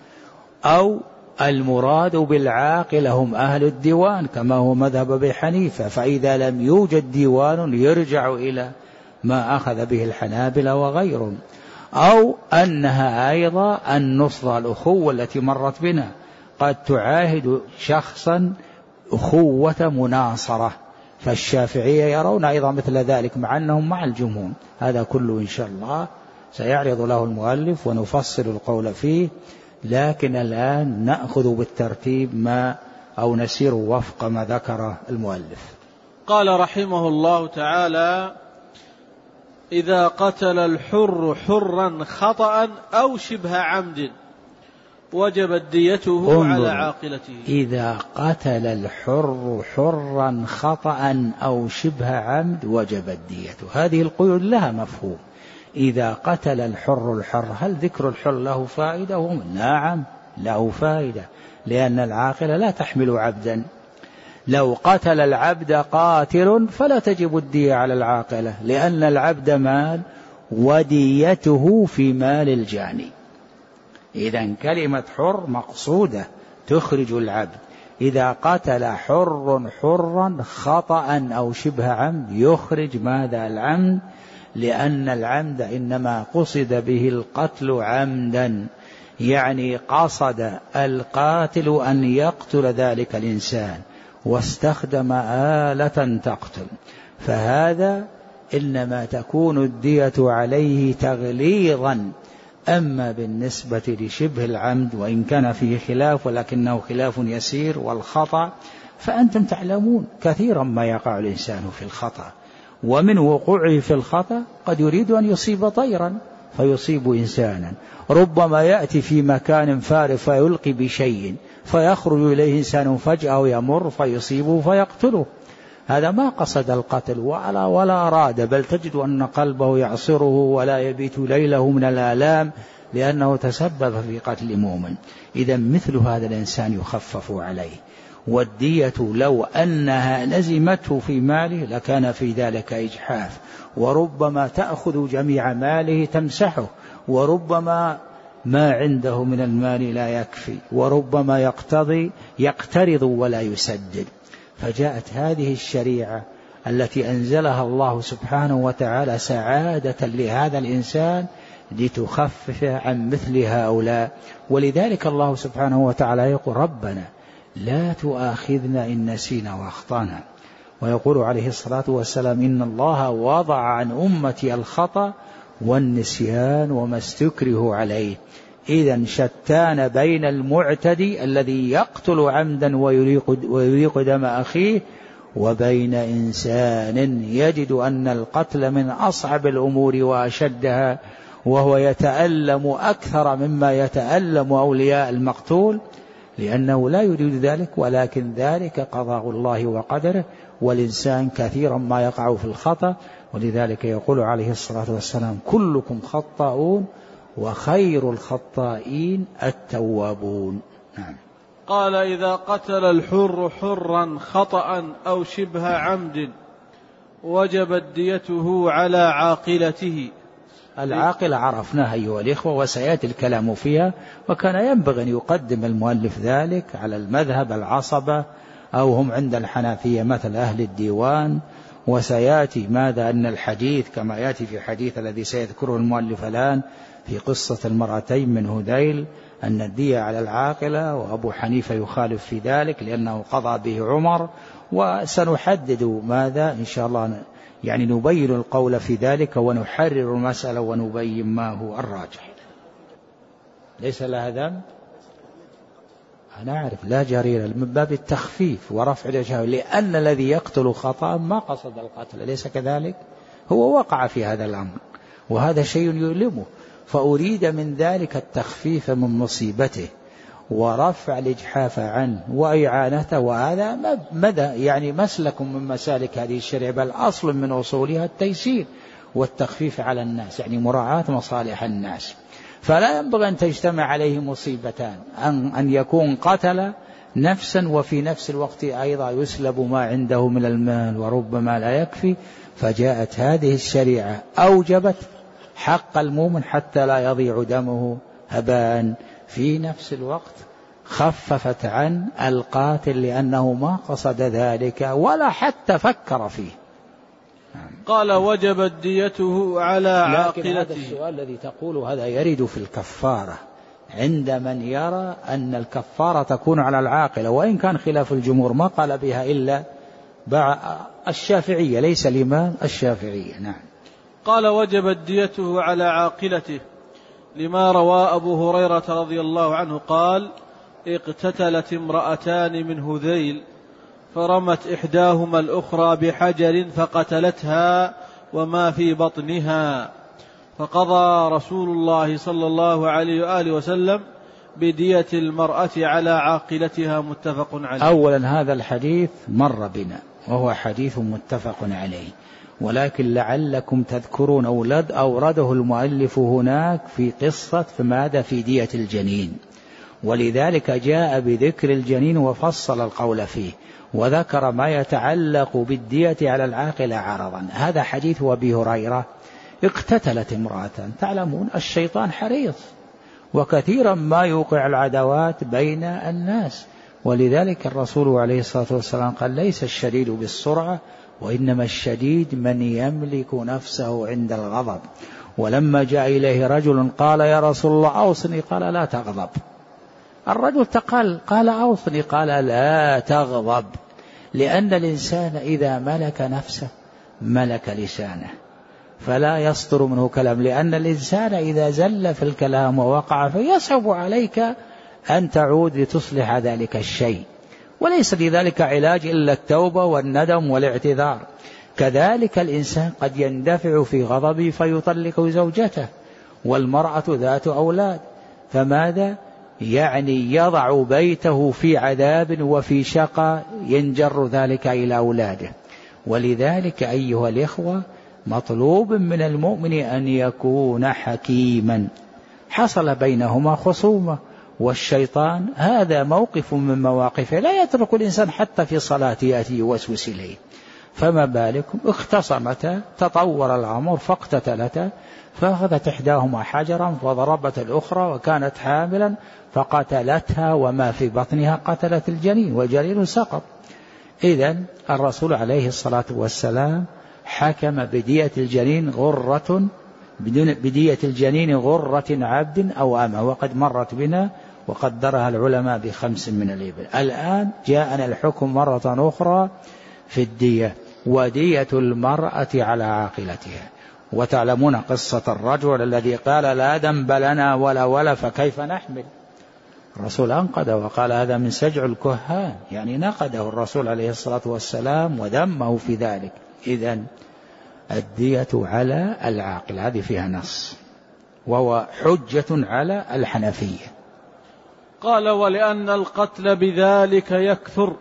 أو المراد بالعاقلة هم أهل الديوان كما هو مذهب أبي حنيفة، فإذا لم يوجد ديوان يرجع إلى ما أخذ به الحنابلة وغيرهم. أو أنها أيضا النصرة الأخوة التي مرت بنا، قد تعاهد شخصا أخوة مناصرة، فالشافعية يرون أيضا مثل ذلك مع أنهم مع الجمهور. هذا كله إن شاء الله سيعرض له المؤلف ونفصل القول فيه، لكن الآن نأخذ بالترتيب ما أو نسير وفق ما ذكر المؤلف. قال رحمه الله تعالى: إذا قتل الحر حرا خطأ أو شبه عمد وجبت ديته على عاقلته. إذا قتل الحر حرا خطأ أو شبه عمد وجبت ديته، هذه القيود لها مفهوم. إذا قتل الحر الحر، هل ذكر الحر له فائدة؟ نعم له فائدة، لأن العاقلة لا تحمل عبدا. لو قتل العبد قاتل فلا تجب الدية على العاقلة، لأن العبد مال وديته في مال الجاني. إذن كلمة حر مقصودة تخرج العبد. إذا قتل حر حرا خطأ أو شبه عمد يخرج ماذا؟ العمد، لأن العمد إنما قصد به القتل عمدا، يعني قصد القاتل أن يقتل ذلك الإنسان واستخدم آلة تقتل، فهذا إنما تكون الدية عليه تغليظا. أما بالنسبة لشبه العمد وإن كان فيه خلاف ولكنه خلاف يسير، والخطأ فأنتم تعلمون كثيرا ما يقع الإنسان في الخطأ، ومن وقوعه في الخطأ قد يريد أن يصيب طيرا فيصيب إنسانا، ربما يأتي في مكان فارغ فيلقي بشيء فيخرج إليه إنسان فجأة ويمر فيصيبه فيقتله. هذا ما قصد القتل ولا, ولا أراد، بل تجد أن قلبه يعصره ولا يبيت ليله من الآلام لأنه تسبب في قتل مؤمن. إذا مثل هذا الإنسان يخفف عليه، والدية لو أنها لزمته في ماله لكان في ذلك إجحاف، وربما تأخذ جميع ماله تمسحه، وربما ما عنده من المال لا يكفي، وربما يقتضي يقترض ولا يسدد. فجاءت هذه الشريعة التي أنزلها الله سبحانه وتعالى سعادة لهذا الإنسان لتخفف عن مثل هؤلاء. ولذلك الله سبحانه وتعالى يقول: ربنا لا تؤاخذنا إن نسينا وأخطأنا. ويقول عليه الصلاة والسلام: إن الله وضع عن أمتي الخطأ والنسيان وما استكره عليه. إذن شتان بين المعتدي الذي يقتل عمدا ويريق دم أخيه، وبين إنسان يجد أن القتل من أصعب الأمور وأشدها، وهو يتألم أكثر مما يتألم أولياء المقتول، لأنه لا يريد ذلك، ولكن ذلك قضاء الله وقدره، والإنسان كثيرا ما يقع في الخطأ. ولذلك يقول عليه الصلاة والسلام: كلكم خطاؤون وخير الخطائين التوابون. نعم. قال إذا قتل الحر حرا خطأ أو شبه عمد وجبت ديته على عاقلته. العاقلة عرفناها أيها الإخوة وسيأتي الكلام فيها، وكان ينبغي أن يقدم المؤلف ذلك على المذهب العصبة أو هم عند الحنفية مثل أهل الديوان. وسيأتي ماذا أن الحديث كما يأتي في الحديث الذي سيذكره المؤلف الآن في قصة المرأتين من هذيل أن الدية على العاقلة، وأبو حنيفة يخالف في ذلك لأنه قضى به عمر. وسنحدد ماذا إن شاء الله، يعني نبين القول في ذلك ونحرر المسألة ونبين ما هو الراجح. ليس لها ذنب، أنا أعرف لا جريرة من باب التخفيف ورفع الجهل، لأن الذي يقتل خطأ ما قصد القتل، أليس كذلك؟ هو وقع في هذا الأمر وهذا شيء يؤلمه، فأريد من ذلك التخفيف من مصيبته ورفع الإجحاف عنه وإعانته. وهذا مدى يعني مسلك من مسالك هذه الشريعة، بل أصل من أصولها التيسير والتخفيف على الناس، يعني مراعاة مصالح الناس. فلا ينبغي أن تجتمع عليه مصيبتان، أن, أن يكون قتل نفسا وفي نفس الوقت أيضا يسلب ما عنده من المال وربما لا يكفي. فجاءت هذه الشريعة أوجبت حق المؤمن حتى لا يضيع دمه هباء، في نفس الوقت خففت عن القاتل لأنه ما قصد ذلك ولا حتى فكر فيه. قال وجبت ديته على عاقلته. لكن هذا السؤال الذي تقول هذا يرد في الكفارة عند من يرى أن الكفارة تكون على العاقلة، وإن كان خلاف الجمهور ما قال بها إلا الشافعية، ليس الإمام الشافعية. نعم. قال وجبت ديته على عاقلته لما روى أبو هريرة رضي الله عنه قال اقتتلت امرأتان من هذيل فرمت إحداهما الأخرى بحجر فقتلتها وما في بطنها، فقضى رسول الله صلى الله عليه وآله وسلم بدية المرأة على عاقلتها، متفق عليه. أولا هذا الحديث مر بنا وهو حديث متفق عليه، ولكن لعلكم تذكرون أولاد أورده المؤلف هناك في قصة فماذا في دية الجنين، ولذلك جاء بذكر الجنين وفصل القول فيه وذكر ما يتعلق بالدية على العاقلة عرضا. هذا حديث أبي هريرة اقتتلت امرأة. تعلمون الشيطان حريص وكثيرا ما يوقع العداوات بين الناس، ولذلك الرسول عليه الصلاة والسلام قال ليس الشديد بالسرعة وإنما الشديد من يملك نفسه عند الغضب. ولما جاء إليه رجل قال يا رسول الله أوصني، قال لا تغضب. الرجل تقال قال أوصني، قال لا تغضب، لأن الإنسان إذا ملك نفسه ملك لسانه فلا يصدر منه كلام، لأن الإنسان إذا زل في الكلام ووقع فيصعب عليك أن تعود لتصلح ذلك الشيء، وليس لذلك علاج إلا التوبة والندم والاعتذار. كذلك الإنسان قد يندفع في غضبه فيطلق زوجته، والمرأة ذات أولاد، فماذا يعني يضع بيته في عذاب وفي شقاء ينجر ذلك إلى أولاده. ولذلك أيها الإخوة مطلوب من المؤمن أن يكون حكيما. حصل بينهما خصومة والشيطان هذا موقف من مواقفه، لا يترك الإنسان حتى في صلاته يأتي يوسوس إليه، فما بالكم اختصمتا تطور الأمر فاقتتلتا، فأخذت إحداهما حجرا وضربت الأخرى وكانت حاملا فقتلتها وما في بطنها قتلت الجنين والجنين سقط. إذن الرسول عليه الصلاة والسلام حكم بدية الجنين غرة بدية الجنين غرة عبد أو أمة، وقد مرت بنا وقدرها العلماء بخمس من الإبل. الآن جاءنا الحكم مرة أخرى في الدية، ودية المرأة على عاقلتها. وتعلمون قصة الرجل الذي قال لا ذنب لنا ولا ولا فكيف نحمل. الرسول أنقذه وقال هذا من سجع الكهان، يعني نقده الرسول عليه الصلاة والسلام وذمه في ذلك. إذن الدية على العاقل هذه فيها نص، وهو حجة على الحنفية. قال ولأن القتل بذلك يكثر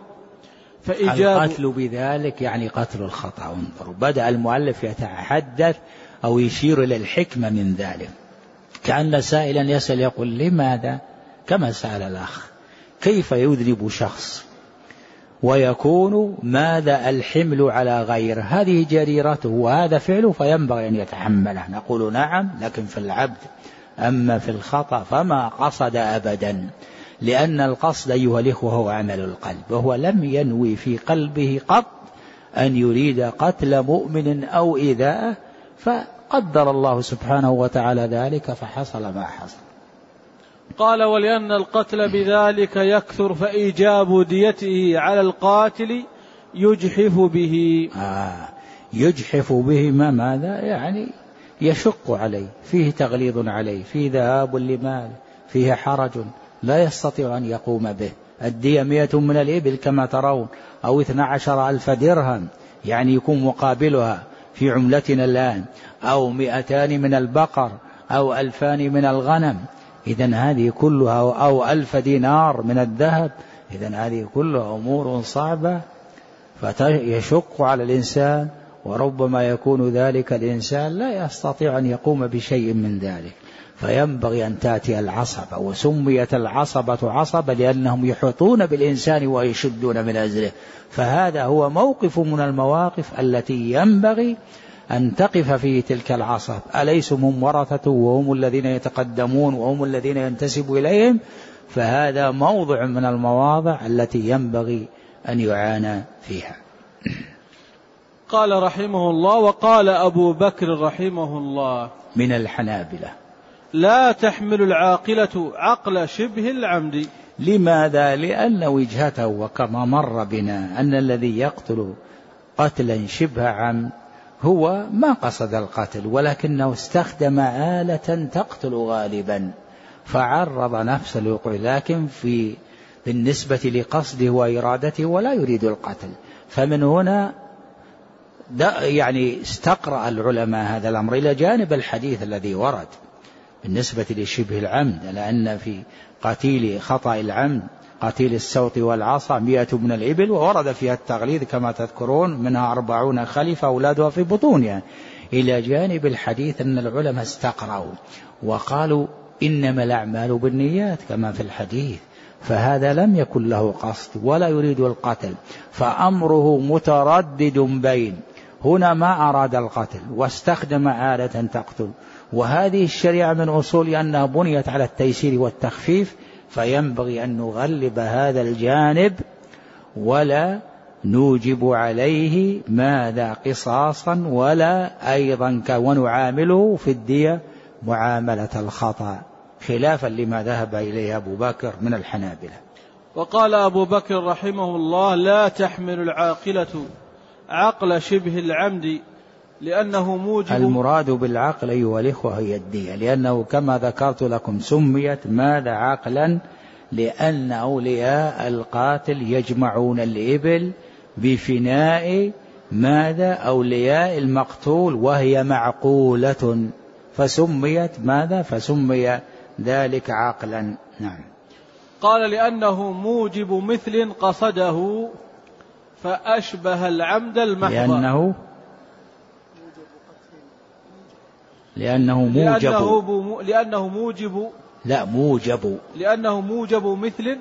فإجاب القتل بذلك يعني قتل الخطأ. انظروا بدأ المؤلف يتحدث أو يشير إلى الحكمة من ذلك، كأن سائلا يسأل يقول لماذا، كما سأل الأخ كيف يذنب شخص ويكون ماذا الحمل على غيره؟ هذه جريرته وهذا فعله فينبغي أن يتحمله. نقول نعم، لكن في العبد. أما في الخطأ فما قصد أبدا، لأن القصد أيها الإخوة هو عمل القلب، وهو لم ينوي في قلبه قط أن يريد قتل مؤمن أو إيذاءه، فقدر الله سبحانه وتعالى ذلك فحصل ما حصل. قال: ولأن القتل بذلك يكثر فإيجاب ديته على القاتل يجحف به. آه يجحف به ما ماذا؟ يعني يشق عليه، فيه تغليظ عليه، فيه ذهاب لمال، فيه حرج لا يستطيع أن يقوم به. الدية مئة من الإبل كما ترون، أو اثنى عشر ألف درهم، يعني يكون مقابلها في عملتنا الآن، أو مئتان من البقر، أو ألفان من الغنم. إذن هذه كلها، أو ألف دينار من الذهب. إذن هذه كلها أمور صعبة فيشق على الإنسان، وربما يكون ذلك الإنسان لا يستطيع أن يقوم بشيء من ذلك، فينبغي أن تأتي العصبة. وسميت العصبة عصبة لأنهم يحيطون بالإنسان ويشدون من أزره، فهذا هو موقف من المواقف التي ينبغي أن تقف فيه تلك العصبة. أليسوا هم ورثة وهم الذين يتقدمون وهم الذين ينتسب إليهم؟ فهذا موضع من المواضع التي ينبغي أن يعانى فيها. قال رحمه الله: وقال أبو بكر رحمه الله من الحنابلة: لا تحمل العاقلة عقل شبه العمد. لماذا؟ لأن وجهته، وكما مر بنا أن الذي يقتل قتلا شبه عمد هو ما قصد القتل، ولكنه استخدم آلة تقتل غالبا فعرض نفسه للوقوع، لكن في بالنسبة لقصده وإرادته ولا يريد القتل. فمن هنا يعني استقرأ العلماء هذا الأمر إلى جانب الحديث الذي ورد بالنسبة لشبه العمد، لأن في قتيل خطأ العمد قتيل السوط والعصا مئة من الإبل، وورد فيها التغليظ كما تذكرون، منها أربعون خليفة أولادها في بطونها، إلى جانب الحديث أن العلماء استقرأوا وقالوا إنما الأعمال بالنيات كما في الحديث، فهذا لم يكن له قصد ولا يريد القتل، فأمره متردد بين هنا ما أراد القتل واستخدم آلة تقتل. وهذه الشريعة من أصول أنها بنيت على التيسير والتخفيف، فينبغي أن نغلب هذا الجانب ولا نوجب عليه ماذا قصاصا، ولا أيضا ونعامله في الدية معاملة الخطأ، خلافا لما ذهب إليه أبو بكر من الحنابلة. وقال أبو بكر رحمه الله: لا تحمل العاقلة عقل شبه العمد لأنه موجب. المراد بالعقل أيها الإخوة هي الدية، لأنه كما ذكرت لكم سميت ماذا عقلا، لأن أولياء القاتل يجمعون الإبل بفناء ماذا أولياء المقتول وهي معقولة، فسميت ماذا فسمي ذلك عقلا. نعم. قال: لأنه موجب مثل قصده فأشبه العمد المحض. لأنه لأنه موجب لأنه, لأنه موجب لا موجب لأنه موجب مثل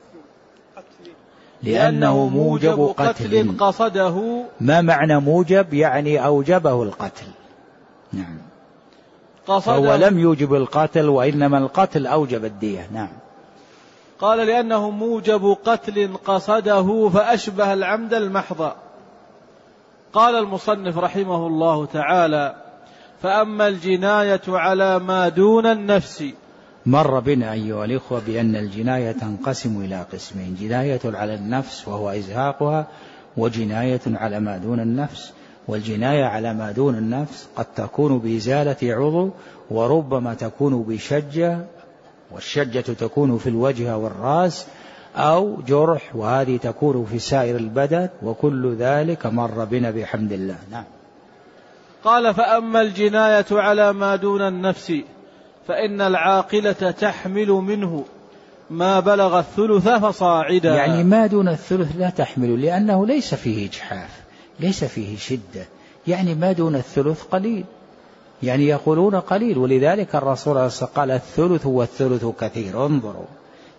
لأنه موجب قتل قصده. ما معنى موجب؟ يعني أوجبه القتل. نعم. فهو لم يوجب القتل وإنما القتل أوجب الدية. نعم. قال: لأنه موجب قتل قصده فأشبه العمد المحض. قال المصنف رحمه الله تعالى: فأما الجناية على ما دون النفس. مر بنا أيها الإخوة بأن الجناية تنقسم إلى قسمين: جناية على النفس وهو إزهاقها، وجناية على ما دون النفس. والجناية على ما دون النفس قد تكون بإزالة عضو، وربما تكون بشجة، والشجة تكون في الوجه والرأس، أو جرح، وهذه تكون في سائر البدن، وكل ذلك مر بنا بحمد الله. نعم. قال: فأما الجناية على ما دون النفس فإن العاقلة تحمل منه ما بلغ الثلث فصاعدا. يعني ما دون الثلث لا تحمل، لأنه ليس فيه إجحاف، ليس فيه شدة، يعني ما دون الثلث قليل، يعني يقولون قليل، ولذلك الرسول قال الثلث والثلث كثير. انظروا،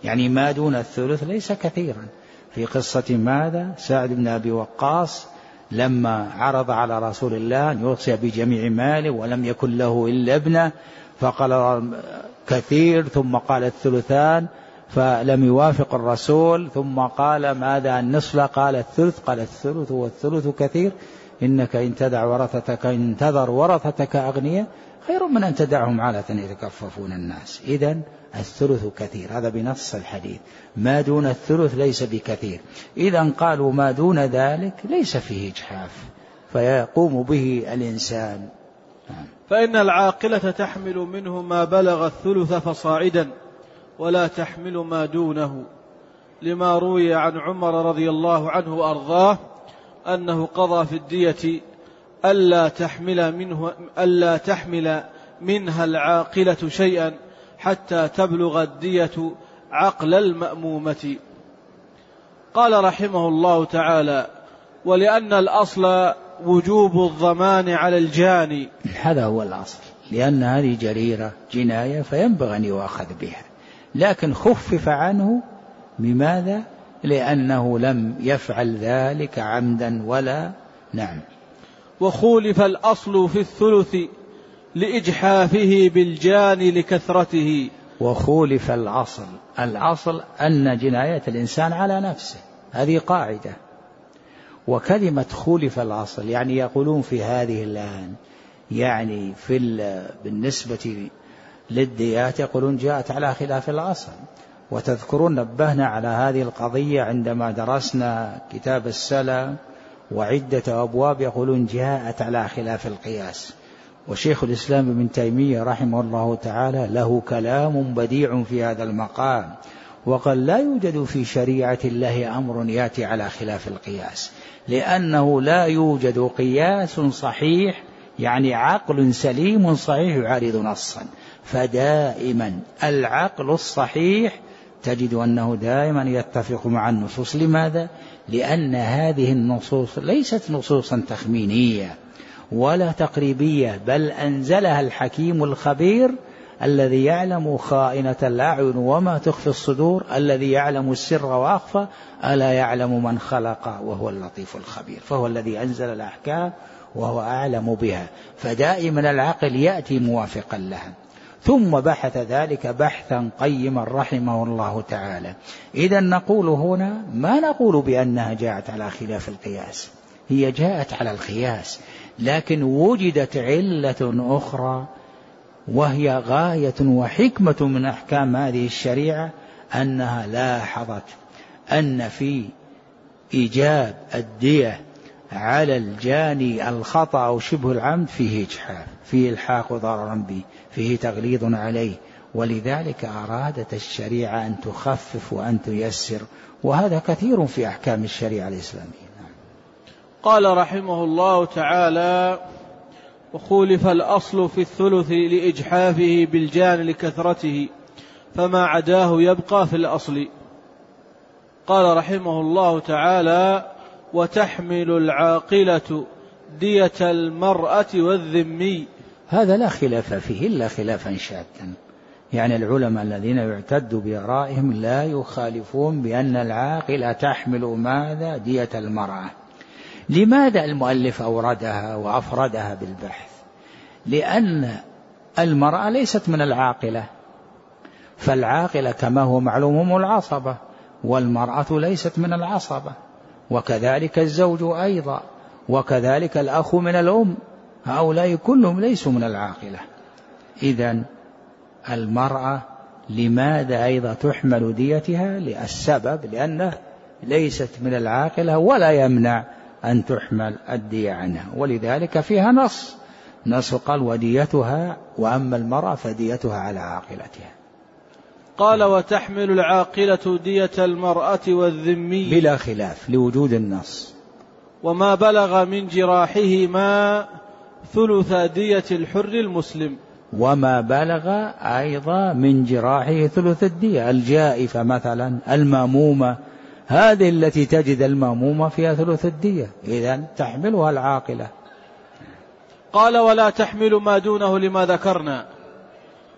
يعني ما دون الثلث ليس كثيرا. في قصة ماذا؟ سعد بن أبي وقاص لما عرض على رسول الله أن يوصي بجميع ماله ولم يكن له إلا ابنه، فقال كثير، ثم قال الثلثان، فلم يوافق الرسول، ثم قال ماذا النصف؟ قال الثلث. قال الثلث والثلث كثير، إنك إن تدع ورثتك إن تذر ورثتك أغنياء خير من أن تدعهم عالة يتكففون الناس. إذن الثلث كثير، هذا بنص الحديث. ما دون الثلث ليس بكثير. إذن قالوا ما دون ذلك ليس فيه إجحاف، فيقوم به الإنسان. فإن العاقلة تحمل منه ما بلغ الثلث فصاعدا، ولا تحمل ما دونه، لما روي عن عمر رضي الله عنه وأرضاه أنه قضى في الدية ألا تحمل منه ألا تحمل منها العاقلة شيئا حتى تبلغ الدية عقل المأمومة. قال رحمه الله تعالى: ولأن الأصل وجوب الضمان على الجاني. هذا هو الأصل، لأن هذه جريرة جناية فينبغي أن يؤخذ بها، لكن خفف عنه بماذا؟ لأنه لم يفعل ذلك عمدا ولا نعم. وخولف الأصل في الثلث لإجحافه بالجاني لكثرته. وخولف الأصل، الأصل أن جناية الإنسان على نفسه، هذه قاعدة. وكلمة خولف الأصل يعني يقولون في هذه الآن يعني في بالنسبة للديات يقولون جاءت على خلاف الأصل. وتذكرون نبهنا على هذه القضية عندما درسنا كتاب السلام وعدة أبواب، يقولون جاءت على خلاف القياس. وشيخ الإسلام ابن تيمية رحمه الله تعالى له كلام بديع في هذا المقام، وقال لا يوجد في شريعة الله أمر يأتي على خلاف القياس، لأنه لا يوجد قياس صحيح يعني عقل سليم صحيح يعارض نصا. فدائما العقل الصحيح تجد أنه دائما يتفق مع النصوص. لماذا؟ لأن هذه النصوص ليست نصوصا تخمينية ولا تقريبية، بل أنزلها الحكيم الخبير الذي يعلم خائنة الأعين وما تخفي الصدور، الذي يعلم السر وأخفى، ألا يعلم من خلق وهو اللطيف الخبير. فهو الذي أنزل الأحكام وهو أعلم بها، فدائما العقل يأتي موافقا لها. ثم بحث ذلك بحثا قيما رحمه الله تعالى. إذا نقول هنا ما نقول بأنها جاءت على خلاف القياس، هي جاءت على القياس، لكن وجدت علة أخرى وهي غاية وحكمة من أحكام هذه الشريعة، أنها لاحظت أن في إيجاب الدية على الجاني الخطأ أو شبه العمد فيه إجحاف، فيه إلحاق ضررا به، فيه تغليظ عليه، ولذلك أرادت الشريعة أن تخفف وأن تيسر، وهذا كثير في أحكام الشريعة الإسلامية. قال رحمه الله تعالى: وخولف الأصل في الثلث لإجحافه بالجان لكثرته، فما عداه يبقى في الأصل. قال رحمه الله تعالى: وتحمل العاقلة دية المرأة والذمي. هذا لا خلاف فيه إلا خلافا شاذا، يعني العلماء الذين يعتد بآرائهم لا يخالفون بأن العاقلة تحمل ماذا؟ دية المرأة. لماذا المؤلف أوردها وأفردها بالبحث؟ لأن المرأة ليست من العاقلة، فالعاقلة كما هو معلوم هم العصبة، والمرأة ليست من العصبة، وكذلك الزوج أيضا، وكذلك الأخ من الأم، هؤلاء كلهم ليسوا من العاقلة. إذن المرأة لماذا أيضا تحمل ديتها؟ للسبب لأنها ليست من العاقلة ولا يمنع أن تحمل الدية عنها، ولذلك فيها نص نص قال وديتها، وأما المرأة فديتها على عاقلتها. قال: وتحمل العاقلة دية المرأة والذمي بلا خلاف لوجود النص. وما بلغ من جراحهما ثلث دية الحر المسلم. وما بلغ أيضا من جراحه ثلث الدية. الجائفة مثلا، المامومة، هذه التي تجد المامومة فيها ثلث الدية، إذن تحملها العاقلة. قال: ولا تحمل ما دونه لما ذكرنا.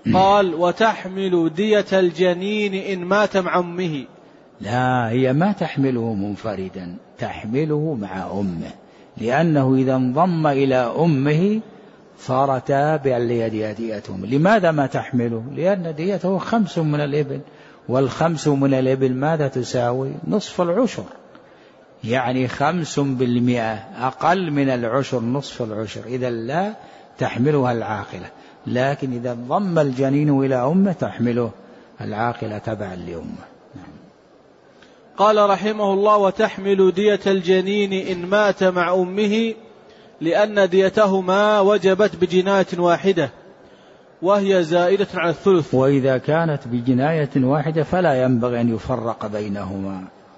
قال وتحمل دية الجنين إن مات مع أمه. لا، هي ما تحمله منفردا، تحمله مع أمه، لأنه إذا انضم إلى أمه صار تابعا لديتهم. لماذا ما تحمله؟ لأن ديته خمس من الإبل، والخمس من الإبل ماذا تساوي؟ نصف العشر، يعني خمس بالمئة، أقل من العشر، نصف العشر. إذا لا تحملها العاقلة، لكن إذا انضم الجنين إلى أمه تحمله العاقلة تبعا لأمه. قال رحمه الله وتحمل دية الجنين إن مات مع أمه لأن ديتهما وجبت بجناية واحدة وهي زائدة على الثلث. وإذا كانت بجناية واحدة فلا ينبغي أن يفرق بينهما.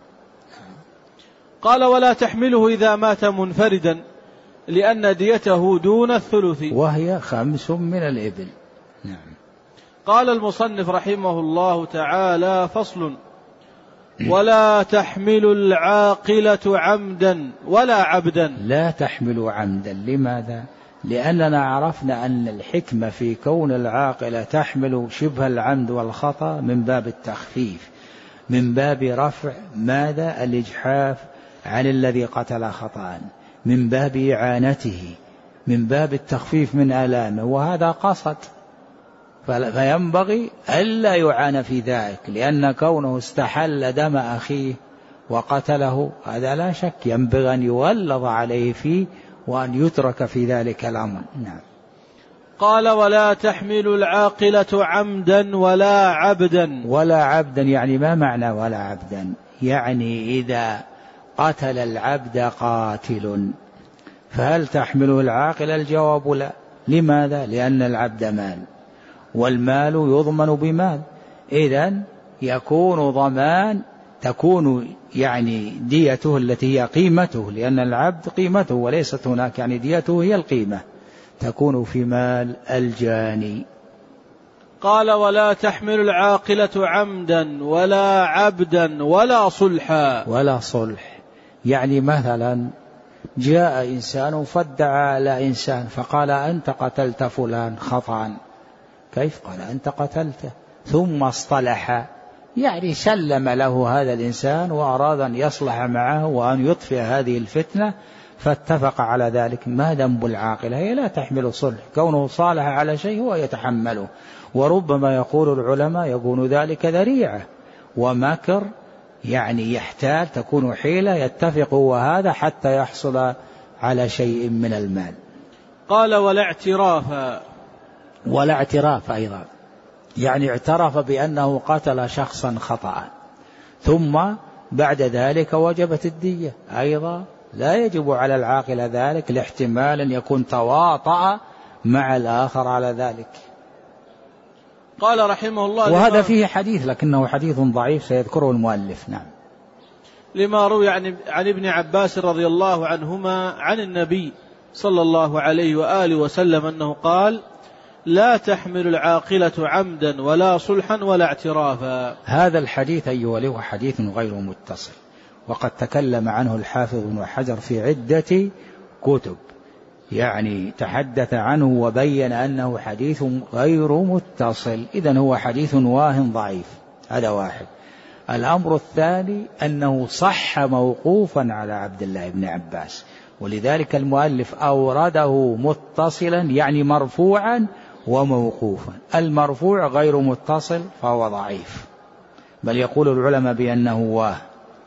قال ولا تحمله إذا مات منفردا لأن ديته دون الثلث وهي خمس من الإبل. نعم. قال المصنف رحمه الله تعالى فصل ولا تحمل العاقلة عمدا ولا عبدا. لا تحمل عمدا. لماذا؟ لأننا عرفنا أن الحكمة في كون العاقلة تحمل شبه العمد والخطأ من باب التخفيف، من باب رفع ماذا؟ الإجحاف عن الذي قتل خطأ، من باب إعانته، من باب التخفيف من آلامه، وهذا قصد، فينبغي ألا يعان في ذلك، لأن كونه استحل دم أخيه وقتله هذا لا شك ينبغي أن يولظ عليه فيه وأن يترك في ذلك الأمر. نعم. قال ولا تحمل العاقلة عمدا ولا عبدا. ولا عبدا يعني ما معنى ولا عبدا؟ يعني إذا قتل العبد قاتل فهل تحمله العاقلة؟ الجواب لا. لماذا؟ لأن العبد مال، والمال يضمن بمال، إذن يكون ضمان، تكون يعني ديته التي هي قيمته، لأن العبد قيمته وليست هناك، يعني ديته هي القيمة، تكون في مال الجاني. قال ولا تحمل العاقلة عمدا ولا عبدا ولا صلحا. ولا صلح يعني مثلا جاء إنسان فادعى على إنسان فقال أنت قتلت فلان خطأ، كيف؟ قال أنت قتلته، ثم اصطلح، يعني سلم له هذا الإنسان وأراد أن يصلح معه وأن يطفئ هذه الفتنة فاتفق على ذلك. ما ذنب العاقلة؟ هي لا تحمل صلح، كونه صالح على شيء هو يتحمله، وربما يقول العلماء يكون ذلك ذريعة ومكر، يعني يحتاج تكون حيلة يتفق وهذا حتى يحصل على شيء من المال. قال ولا اعتراف. ولا اعتراف أيضا يعني اعترف بأنه قتل شخصا خطأ ثم بعد ذلك وجبت الدية، أيضا لا يجب على العاقل ذلك لاحتمال أن يكون تواطأ مع الآخر على ذلك. قال رحمه الله وهذا فيه حديث لكنه حديث ضعيف سيذكره المؤلف. نعم. لما روي عن, عن ابن عباس رضي الله عنهما عن النبي صلى الله عليه وآله وسلم أنه قال لا تحمل العاقلة عمدا ولا صلحا ولا اعترافا. هذا الحديث أيها الأخوة حديث غير متصل، وقد تكلم عنه الحافظ ابن حجر في عدة كتب، يعني تحدث عنه وبين أنه حديث غير متصل، إذن هو حديث واهن ضعيف. هذا واحد. الأمر الثاني أنه صح موقوفا على عبد الله بن عباس، ولذلك المؤلف أورده متصلا يعني مرفوعا وموقوفا. المرفوع غير متصل فهو ضعيف، بل يقول العلماء بأنه واه.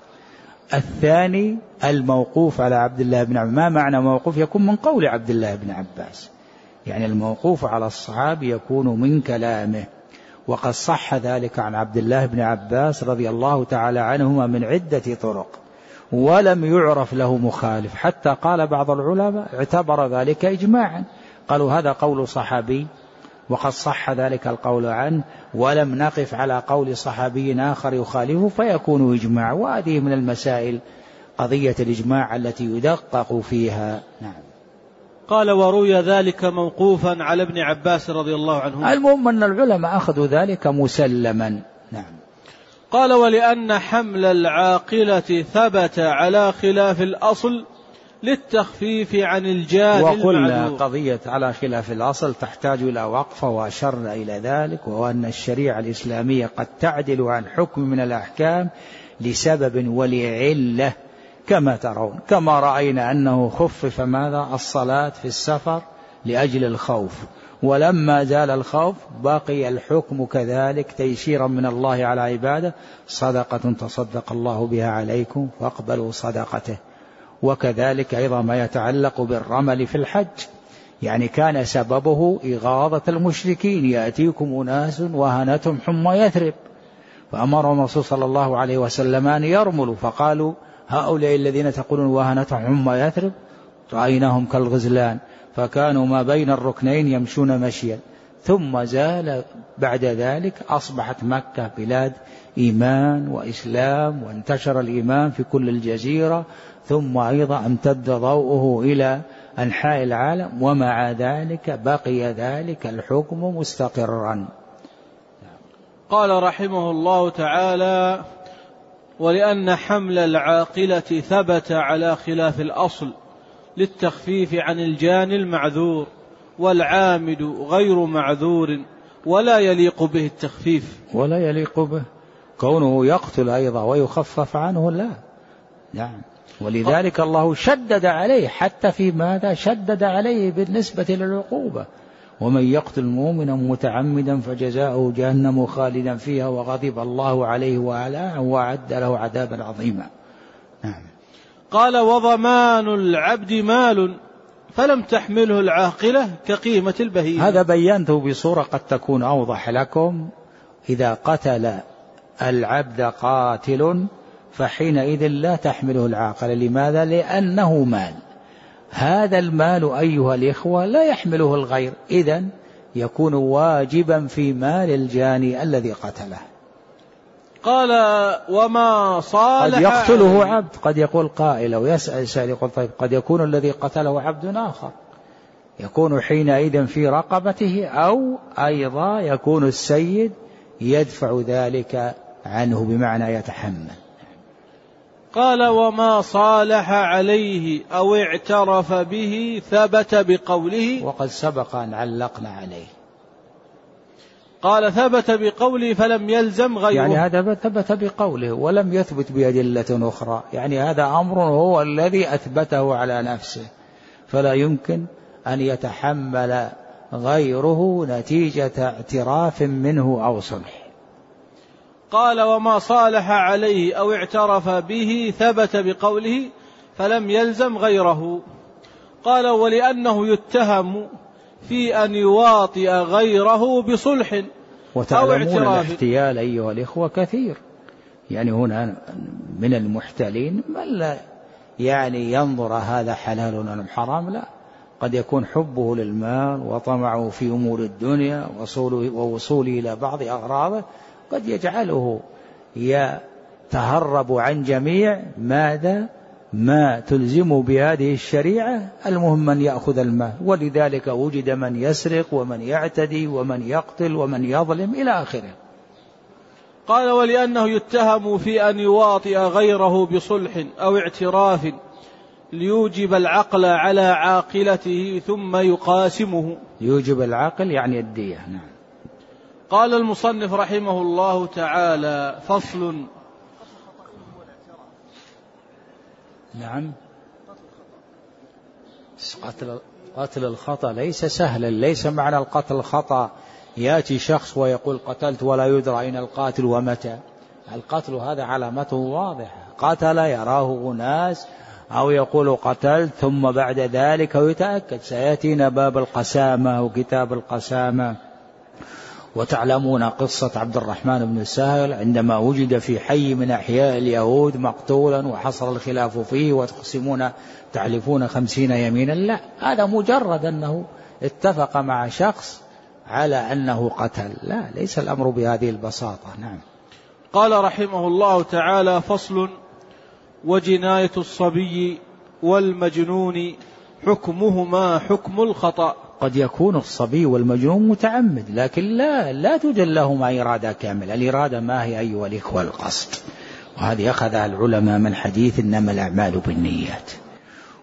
الثاني الموقوف على عبد الله بن عباس. ما معنى موقوف؟ يكون من قول عبد الله بن عباس، يعني الموقوف على الصحابي يكون من كلامه، وقد صح ذلك عن عبد الله بن عباس رضي الله تعالى عنهما من عدة طرق ولم يعرف له مخالف، حتى قال بعض العلماء اعتبر ذلك إجماعا، قالوا هذا قول صحابي وقد صح ذلك القول عنه ولم نقف على قول صحابي آخر يخالفه فيكون إجماع. وهذه من المسائل قضية الإجماع التي يدقق فيها. نعم. قال وروي ذلك موقوفا على ابن عباس رضي الله عنه. المهم أن العلماء أخذوا ذلك مسلما. نعم. قال ولأن حمل العاقلة ثبت على خلاف الأصل للتخفيف عن الجاني وقلنا المعذور. قضية على خلاف الأصل تحتاج إلى وقفة، وأشرنا إلى ذلك، وأن الشريعة الإسلامية قد تعدل عن حكم من الأحكام لسبب ولعلة كما ترون، كما رأينا أنه خفف ماذا الصلاة في السفر لأجل الخوف، ولما زال الخوف بقي الحكم كذلك تيسيرا من الله على عباده، صدقة تصدق الله بها عليكم فاقبلوا صدقته. وكذلك أيضا ما يتعلق بالرمل في الحج، يعني كان سببه إغاظة المشركين، يأتيكم أناس وهنتهم حمى يثرب، فأمرهم الرسول صلى الله عليه وسلم أن يرملوا، فقالوا هؤلاء الذين تقولون وهنتهم حمى يثرب رأيناهم كالغزلان، فكانوا ما بين الركنين يمشون مشيا. ثم زال بعد ذلك، أصبحت مكة بلاد إيمان وإسلام، وانتشر الإيمان في كل الجزيرة، ثم أيضا امتد ضوءه إلى أنحاء العالم، ومع ذلك بقي ذلك الحكم مستقرا. قال رحمه الله تعالى: ولأن حمل العاقلة ثبت على خلاف الأصل للتخفيف عن الجاني المعذور، والعامد غير معذور ولا يليق به التخفيف. ولا يليق به كونه يقتل أيضا ويخفف عنه، لا. نعم. ولذلك الله شدد عليه، حتى في ماذا شدد عليه بالنسبة للعقوبة: ومن يقتل مؤمنا متعمدا فجزاؤه جهنم خالدا فيها وغضب الله عليه وألعنه وأعد له عذابا عظيما. نعم. قال: وضمان العبد مال فلم تحمله العاقلة كقيمة البهيمة. هذا بينته بصورة قد تكون أوضح لكم. إذا قتل العبد قاتل فحينئذ لا تحمله العاقلة. لماذا؟ لأنه مال. هذا المال أيها الإخوة لا يحمله الغير، إذن يكون واجبا في مال الجاني الذي قتله. قال: وما صالح قد يقتله عبد، قد يقول قائل ويسأل سائل يقول طيب قد يكون الذي قتله عبد آخر، يكون حينئذ في رقبته، أو أيضا يكون السيد يدفع ذلك عنه بمعنى يتحمل. قال: وما صالح عليه أو اعترف به ثبت بقوله. وقد سبق أن علقنا عليه. قال: ثبت بقوله فلم يلزم غيره. يعني هذا ثبت بقوله ولم يثبت بأدلة أخرى، يعني هذا أمر هو الذي أثبته على نفسه، فلا يمكن أن يتحمل غيره نتيجة اعتراف منه أو صلح. قال: وما صالح عليه أو اعترف به ثبت بقوله فلم يلزم غيره. قال: ولأنه يتهم في أن يواطئ غيره بصلح. وتعلمون الاحتيال أيها الإخوة كثير، يعني هنا من المحتالين من لا يعني ينظر هذا حلال أم حرام، لا، قد يكون حبه للمال وطمعه في أمور الدنيا ووصوله إلى بعض أغراضه قد يجعله يتهرب عن جميع ماذا ما تلزم بهذه الشريعة، المهم من يأخذ المال. ولذلك وجد من يسرق ومن يعتدي ومن يقتل ومن يظلم إلى آخره. قال: ولأنه يتهم في أن يواطئ غيره بصلح أو اعتراف ليوجب العقل على عاقلته ثم يقاسمه. يوجب العقل يعني الدية. نعم. قال المصنف رحمه الله تعالى: فصل. نعم. قتل, قتل الخطأ ليس سهلا، ليس معنى القتل الخطأ يأتي شخص ويقول قتلت ولا يدرى أين القاتل ومتى. القتل هذا علامته واضحة، قتل يراه أناس أو يقول قتلت ثم بعد ذلك ويتأكد. سيأتينا باب القسامة وكتاب القسامة، وتعلمون قصة عبد الرحمن بن سهل عندما وجد في حي من أحياء اليهود مقتولا وحصل الخلاف فيه وتقسمون تحلفون خمسين يمينا. لا، هذا مجرد أنه اتفق مع شخص على أنه قتل، لا، ليس الأمر بهذه البساطة. نعم. قال رحمه الله تعالى: فصل. وجناية الصبي والمجنون حكمهما حكم الخطأ. قد يكون الصبي والمجنون متعمد، لكن لا لا توجد لهما إرادة كاملة. الإرادة ما هي أيها الإخوة؟ القصد، وهذه أخذها العلماء من حديث إنما الأعمال بالنيات.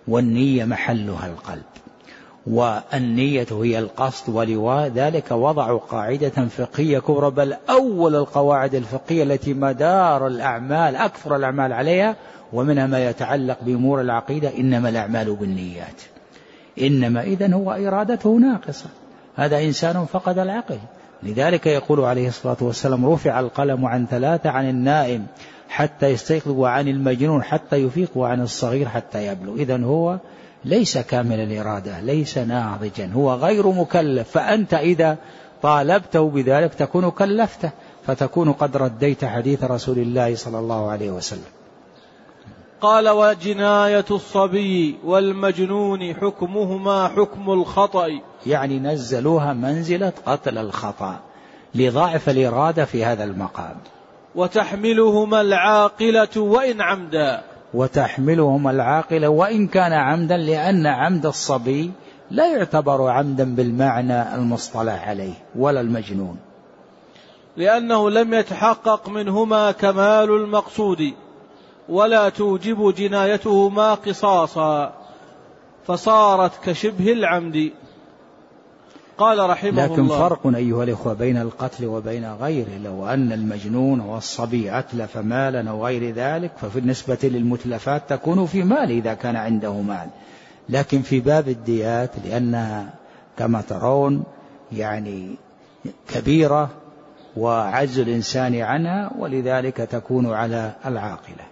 والنية محلها القلب، والنية هي القصد، ولذلك وضعوا قاعدة فقهية كبرى، بل أول القواعد الفقهية التي مدار الأعمال أكثر الأعمال عليها، ومنها ما يتعلق بأمور العقيدة: إنما الأعمال بالنيات. إنما إذن هو إرادته ناقصة، هذا إنسان فقد العقل. لذلك يقول عليه الصلاة والسلام: رفع القلم عن ثلاثة، عن النائم حتى يستيقظ، وعن المجنون حتى يفيق، وعن الصغير حتى يبلغ. إذن هو ليس كامل الإرادة، ليس ناضجا، هو غير مكلف. فأنت إذا طالبته بذلك تكون كلفته، فتكون قد رديت حديث رسول الله صلى الله عليه وسلم. قال: وجناية الصبي والمجنون حكمهما حكم الخطأ، يعني نزلوها منزلة قتل الخطأ لضعف الإرادة في هذا المقام. وتحملهما العاقلة وإن عمدا، وتحملهما العاقلة وإن كان عمدا، لأن عمد الصبي لا يعتبر عمدا بالمعنى المصطلح عليه، ولا المجنون، لأنه لم يتحقق منهما كمال المقصود، ولا توجب جنايتهما قصاصا، فصارت كشبه العمد. قال رحمه لكن الله: فرق أيها الإخوة بين القتل وبين غيره. لو أن المجنون والصبي أتلف مالا أو غير ذلك، ففي النسبة للمتلفات تكون في مال إذا كان عنده مال، لكن في باب الديات لأنها كما ترون يعني كبيرة وعجز الإنسان عنها، ولذلك تكون على العاقلة.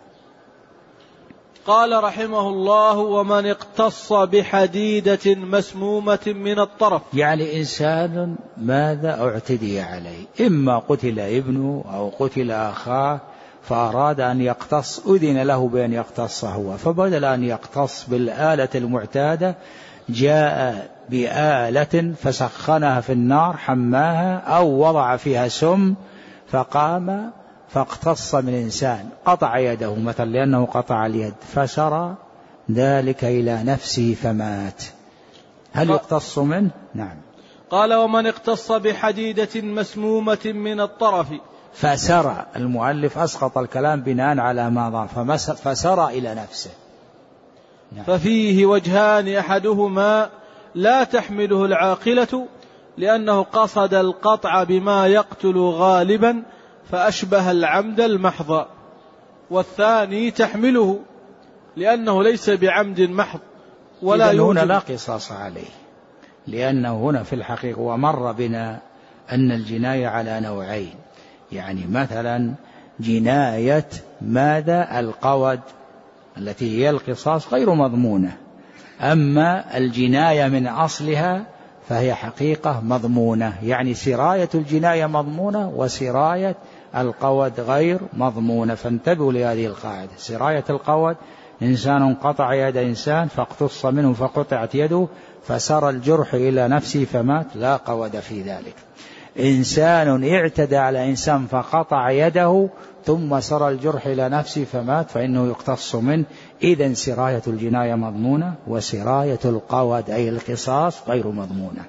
قال رحمه الله: ومن اقتص بحديدة مسمومة من الطرف، يعني إنسان ماذا اعتدي عليه، إما قتل ابنه أو قتل أخاه، فأراد أن يقتص، أذن له بأن يقتص هو، فبدل أن يقتص بالآلة المعتادة جاء بآلة فسخنها في النار، حماها أو وضع فيها سم، فقام فاقتص من إنسان، قطع يده مثلا لأنه قطع اليد، فسرى ذلك إلى نفسه فمات، هل يقتص منه؟ نعم. قال: ومن اقتص بحديدة مسمومة من الطرف، فسرى، المؤلف أسقط الكلام بناء على ما ضاف، فسرى إلى نفسه. نعم. ففيه وجهان: أحدهما لا تحمله العاقلة لأنه قصد القطع بما يقتل غالبا فأشبه العمد المحض، والثاني تحمله لأنه ليس بعمد محض ولا يوجد. هنا لا يوجد قصاص عليه، لأنه هنا في الحقيقة ومر بنا أن الجناية على نوعين، يعني مثلا جناية ماذا القود التي هي القصاص غير مضمونة، أما الجناية من أصلها فهي حقيقة مضمونة، يعني سراية الجناية مضمونة وسراية القود غير مضمونة. فانتبهوا لهذه القاعدة: سراية القود إنسان قطع يد إنسان فاقتص منه فقطعت يده فسر الجرح إلى نفسه فمات، لا قود في ذلك. إنسان اعتدى على إنسان فقطع يده ثم سر الجرح إلى نفسه فمات، فإنه يقتص منه. إذن سراية الجناية مضمونة، وسراية القود أي القصاص غير مضمونة.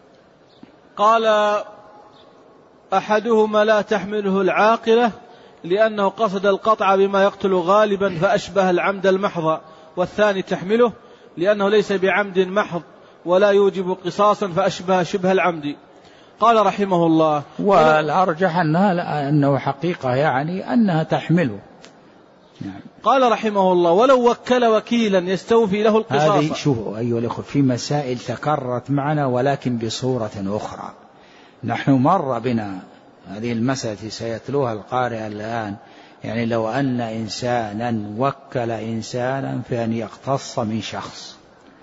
قال: أحدهما لا تحمله العاقلة لأنه قصد القطع بما يقتل غالبا فأشبه العمد المحض، والثاني تحمله لأنه ليس بعمد محض ولا يوجب قصاصا فأشبه شبه العمد. قال رحمه الله: والأرجح أنها أنه حقيقة يعني أنها تحمله. نعم. قال رحمه الله: ولو وكل وكيلا يستوفي له القصاص. هذه شوفوا أيها الأخوة في مسائل تكررت معنا ولكن بصورة أخرى. نحن مر بنا هذه المسألة سيتلوها القارئ الآن، يعني لو أن إنسانا وكل إنسانا في أن يقتص من شخص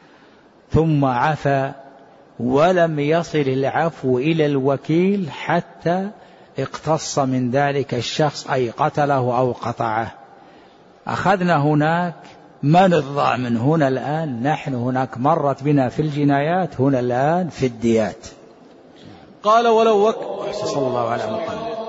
ثم عفى ولم يصل العفو إلى الوكيل حتى اقتص من ذلك الشخص أي قتله أو قطعه، أخذنا هناك من الضامن. هنا الآن نحن هناك مرت بنا في الجنايات، هنا الآن في الديات. قال: ولو وكل صلى الله على محمد.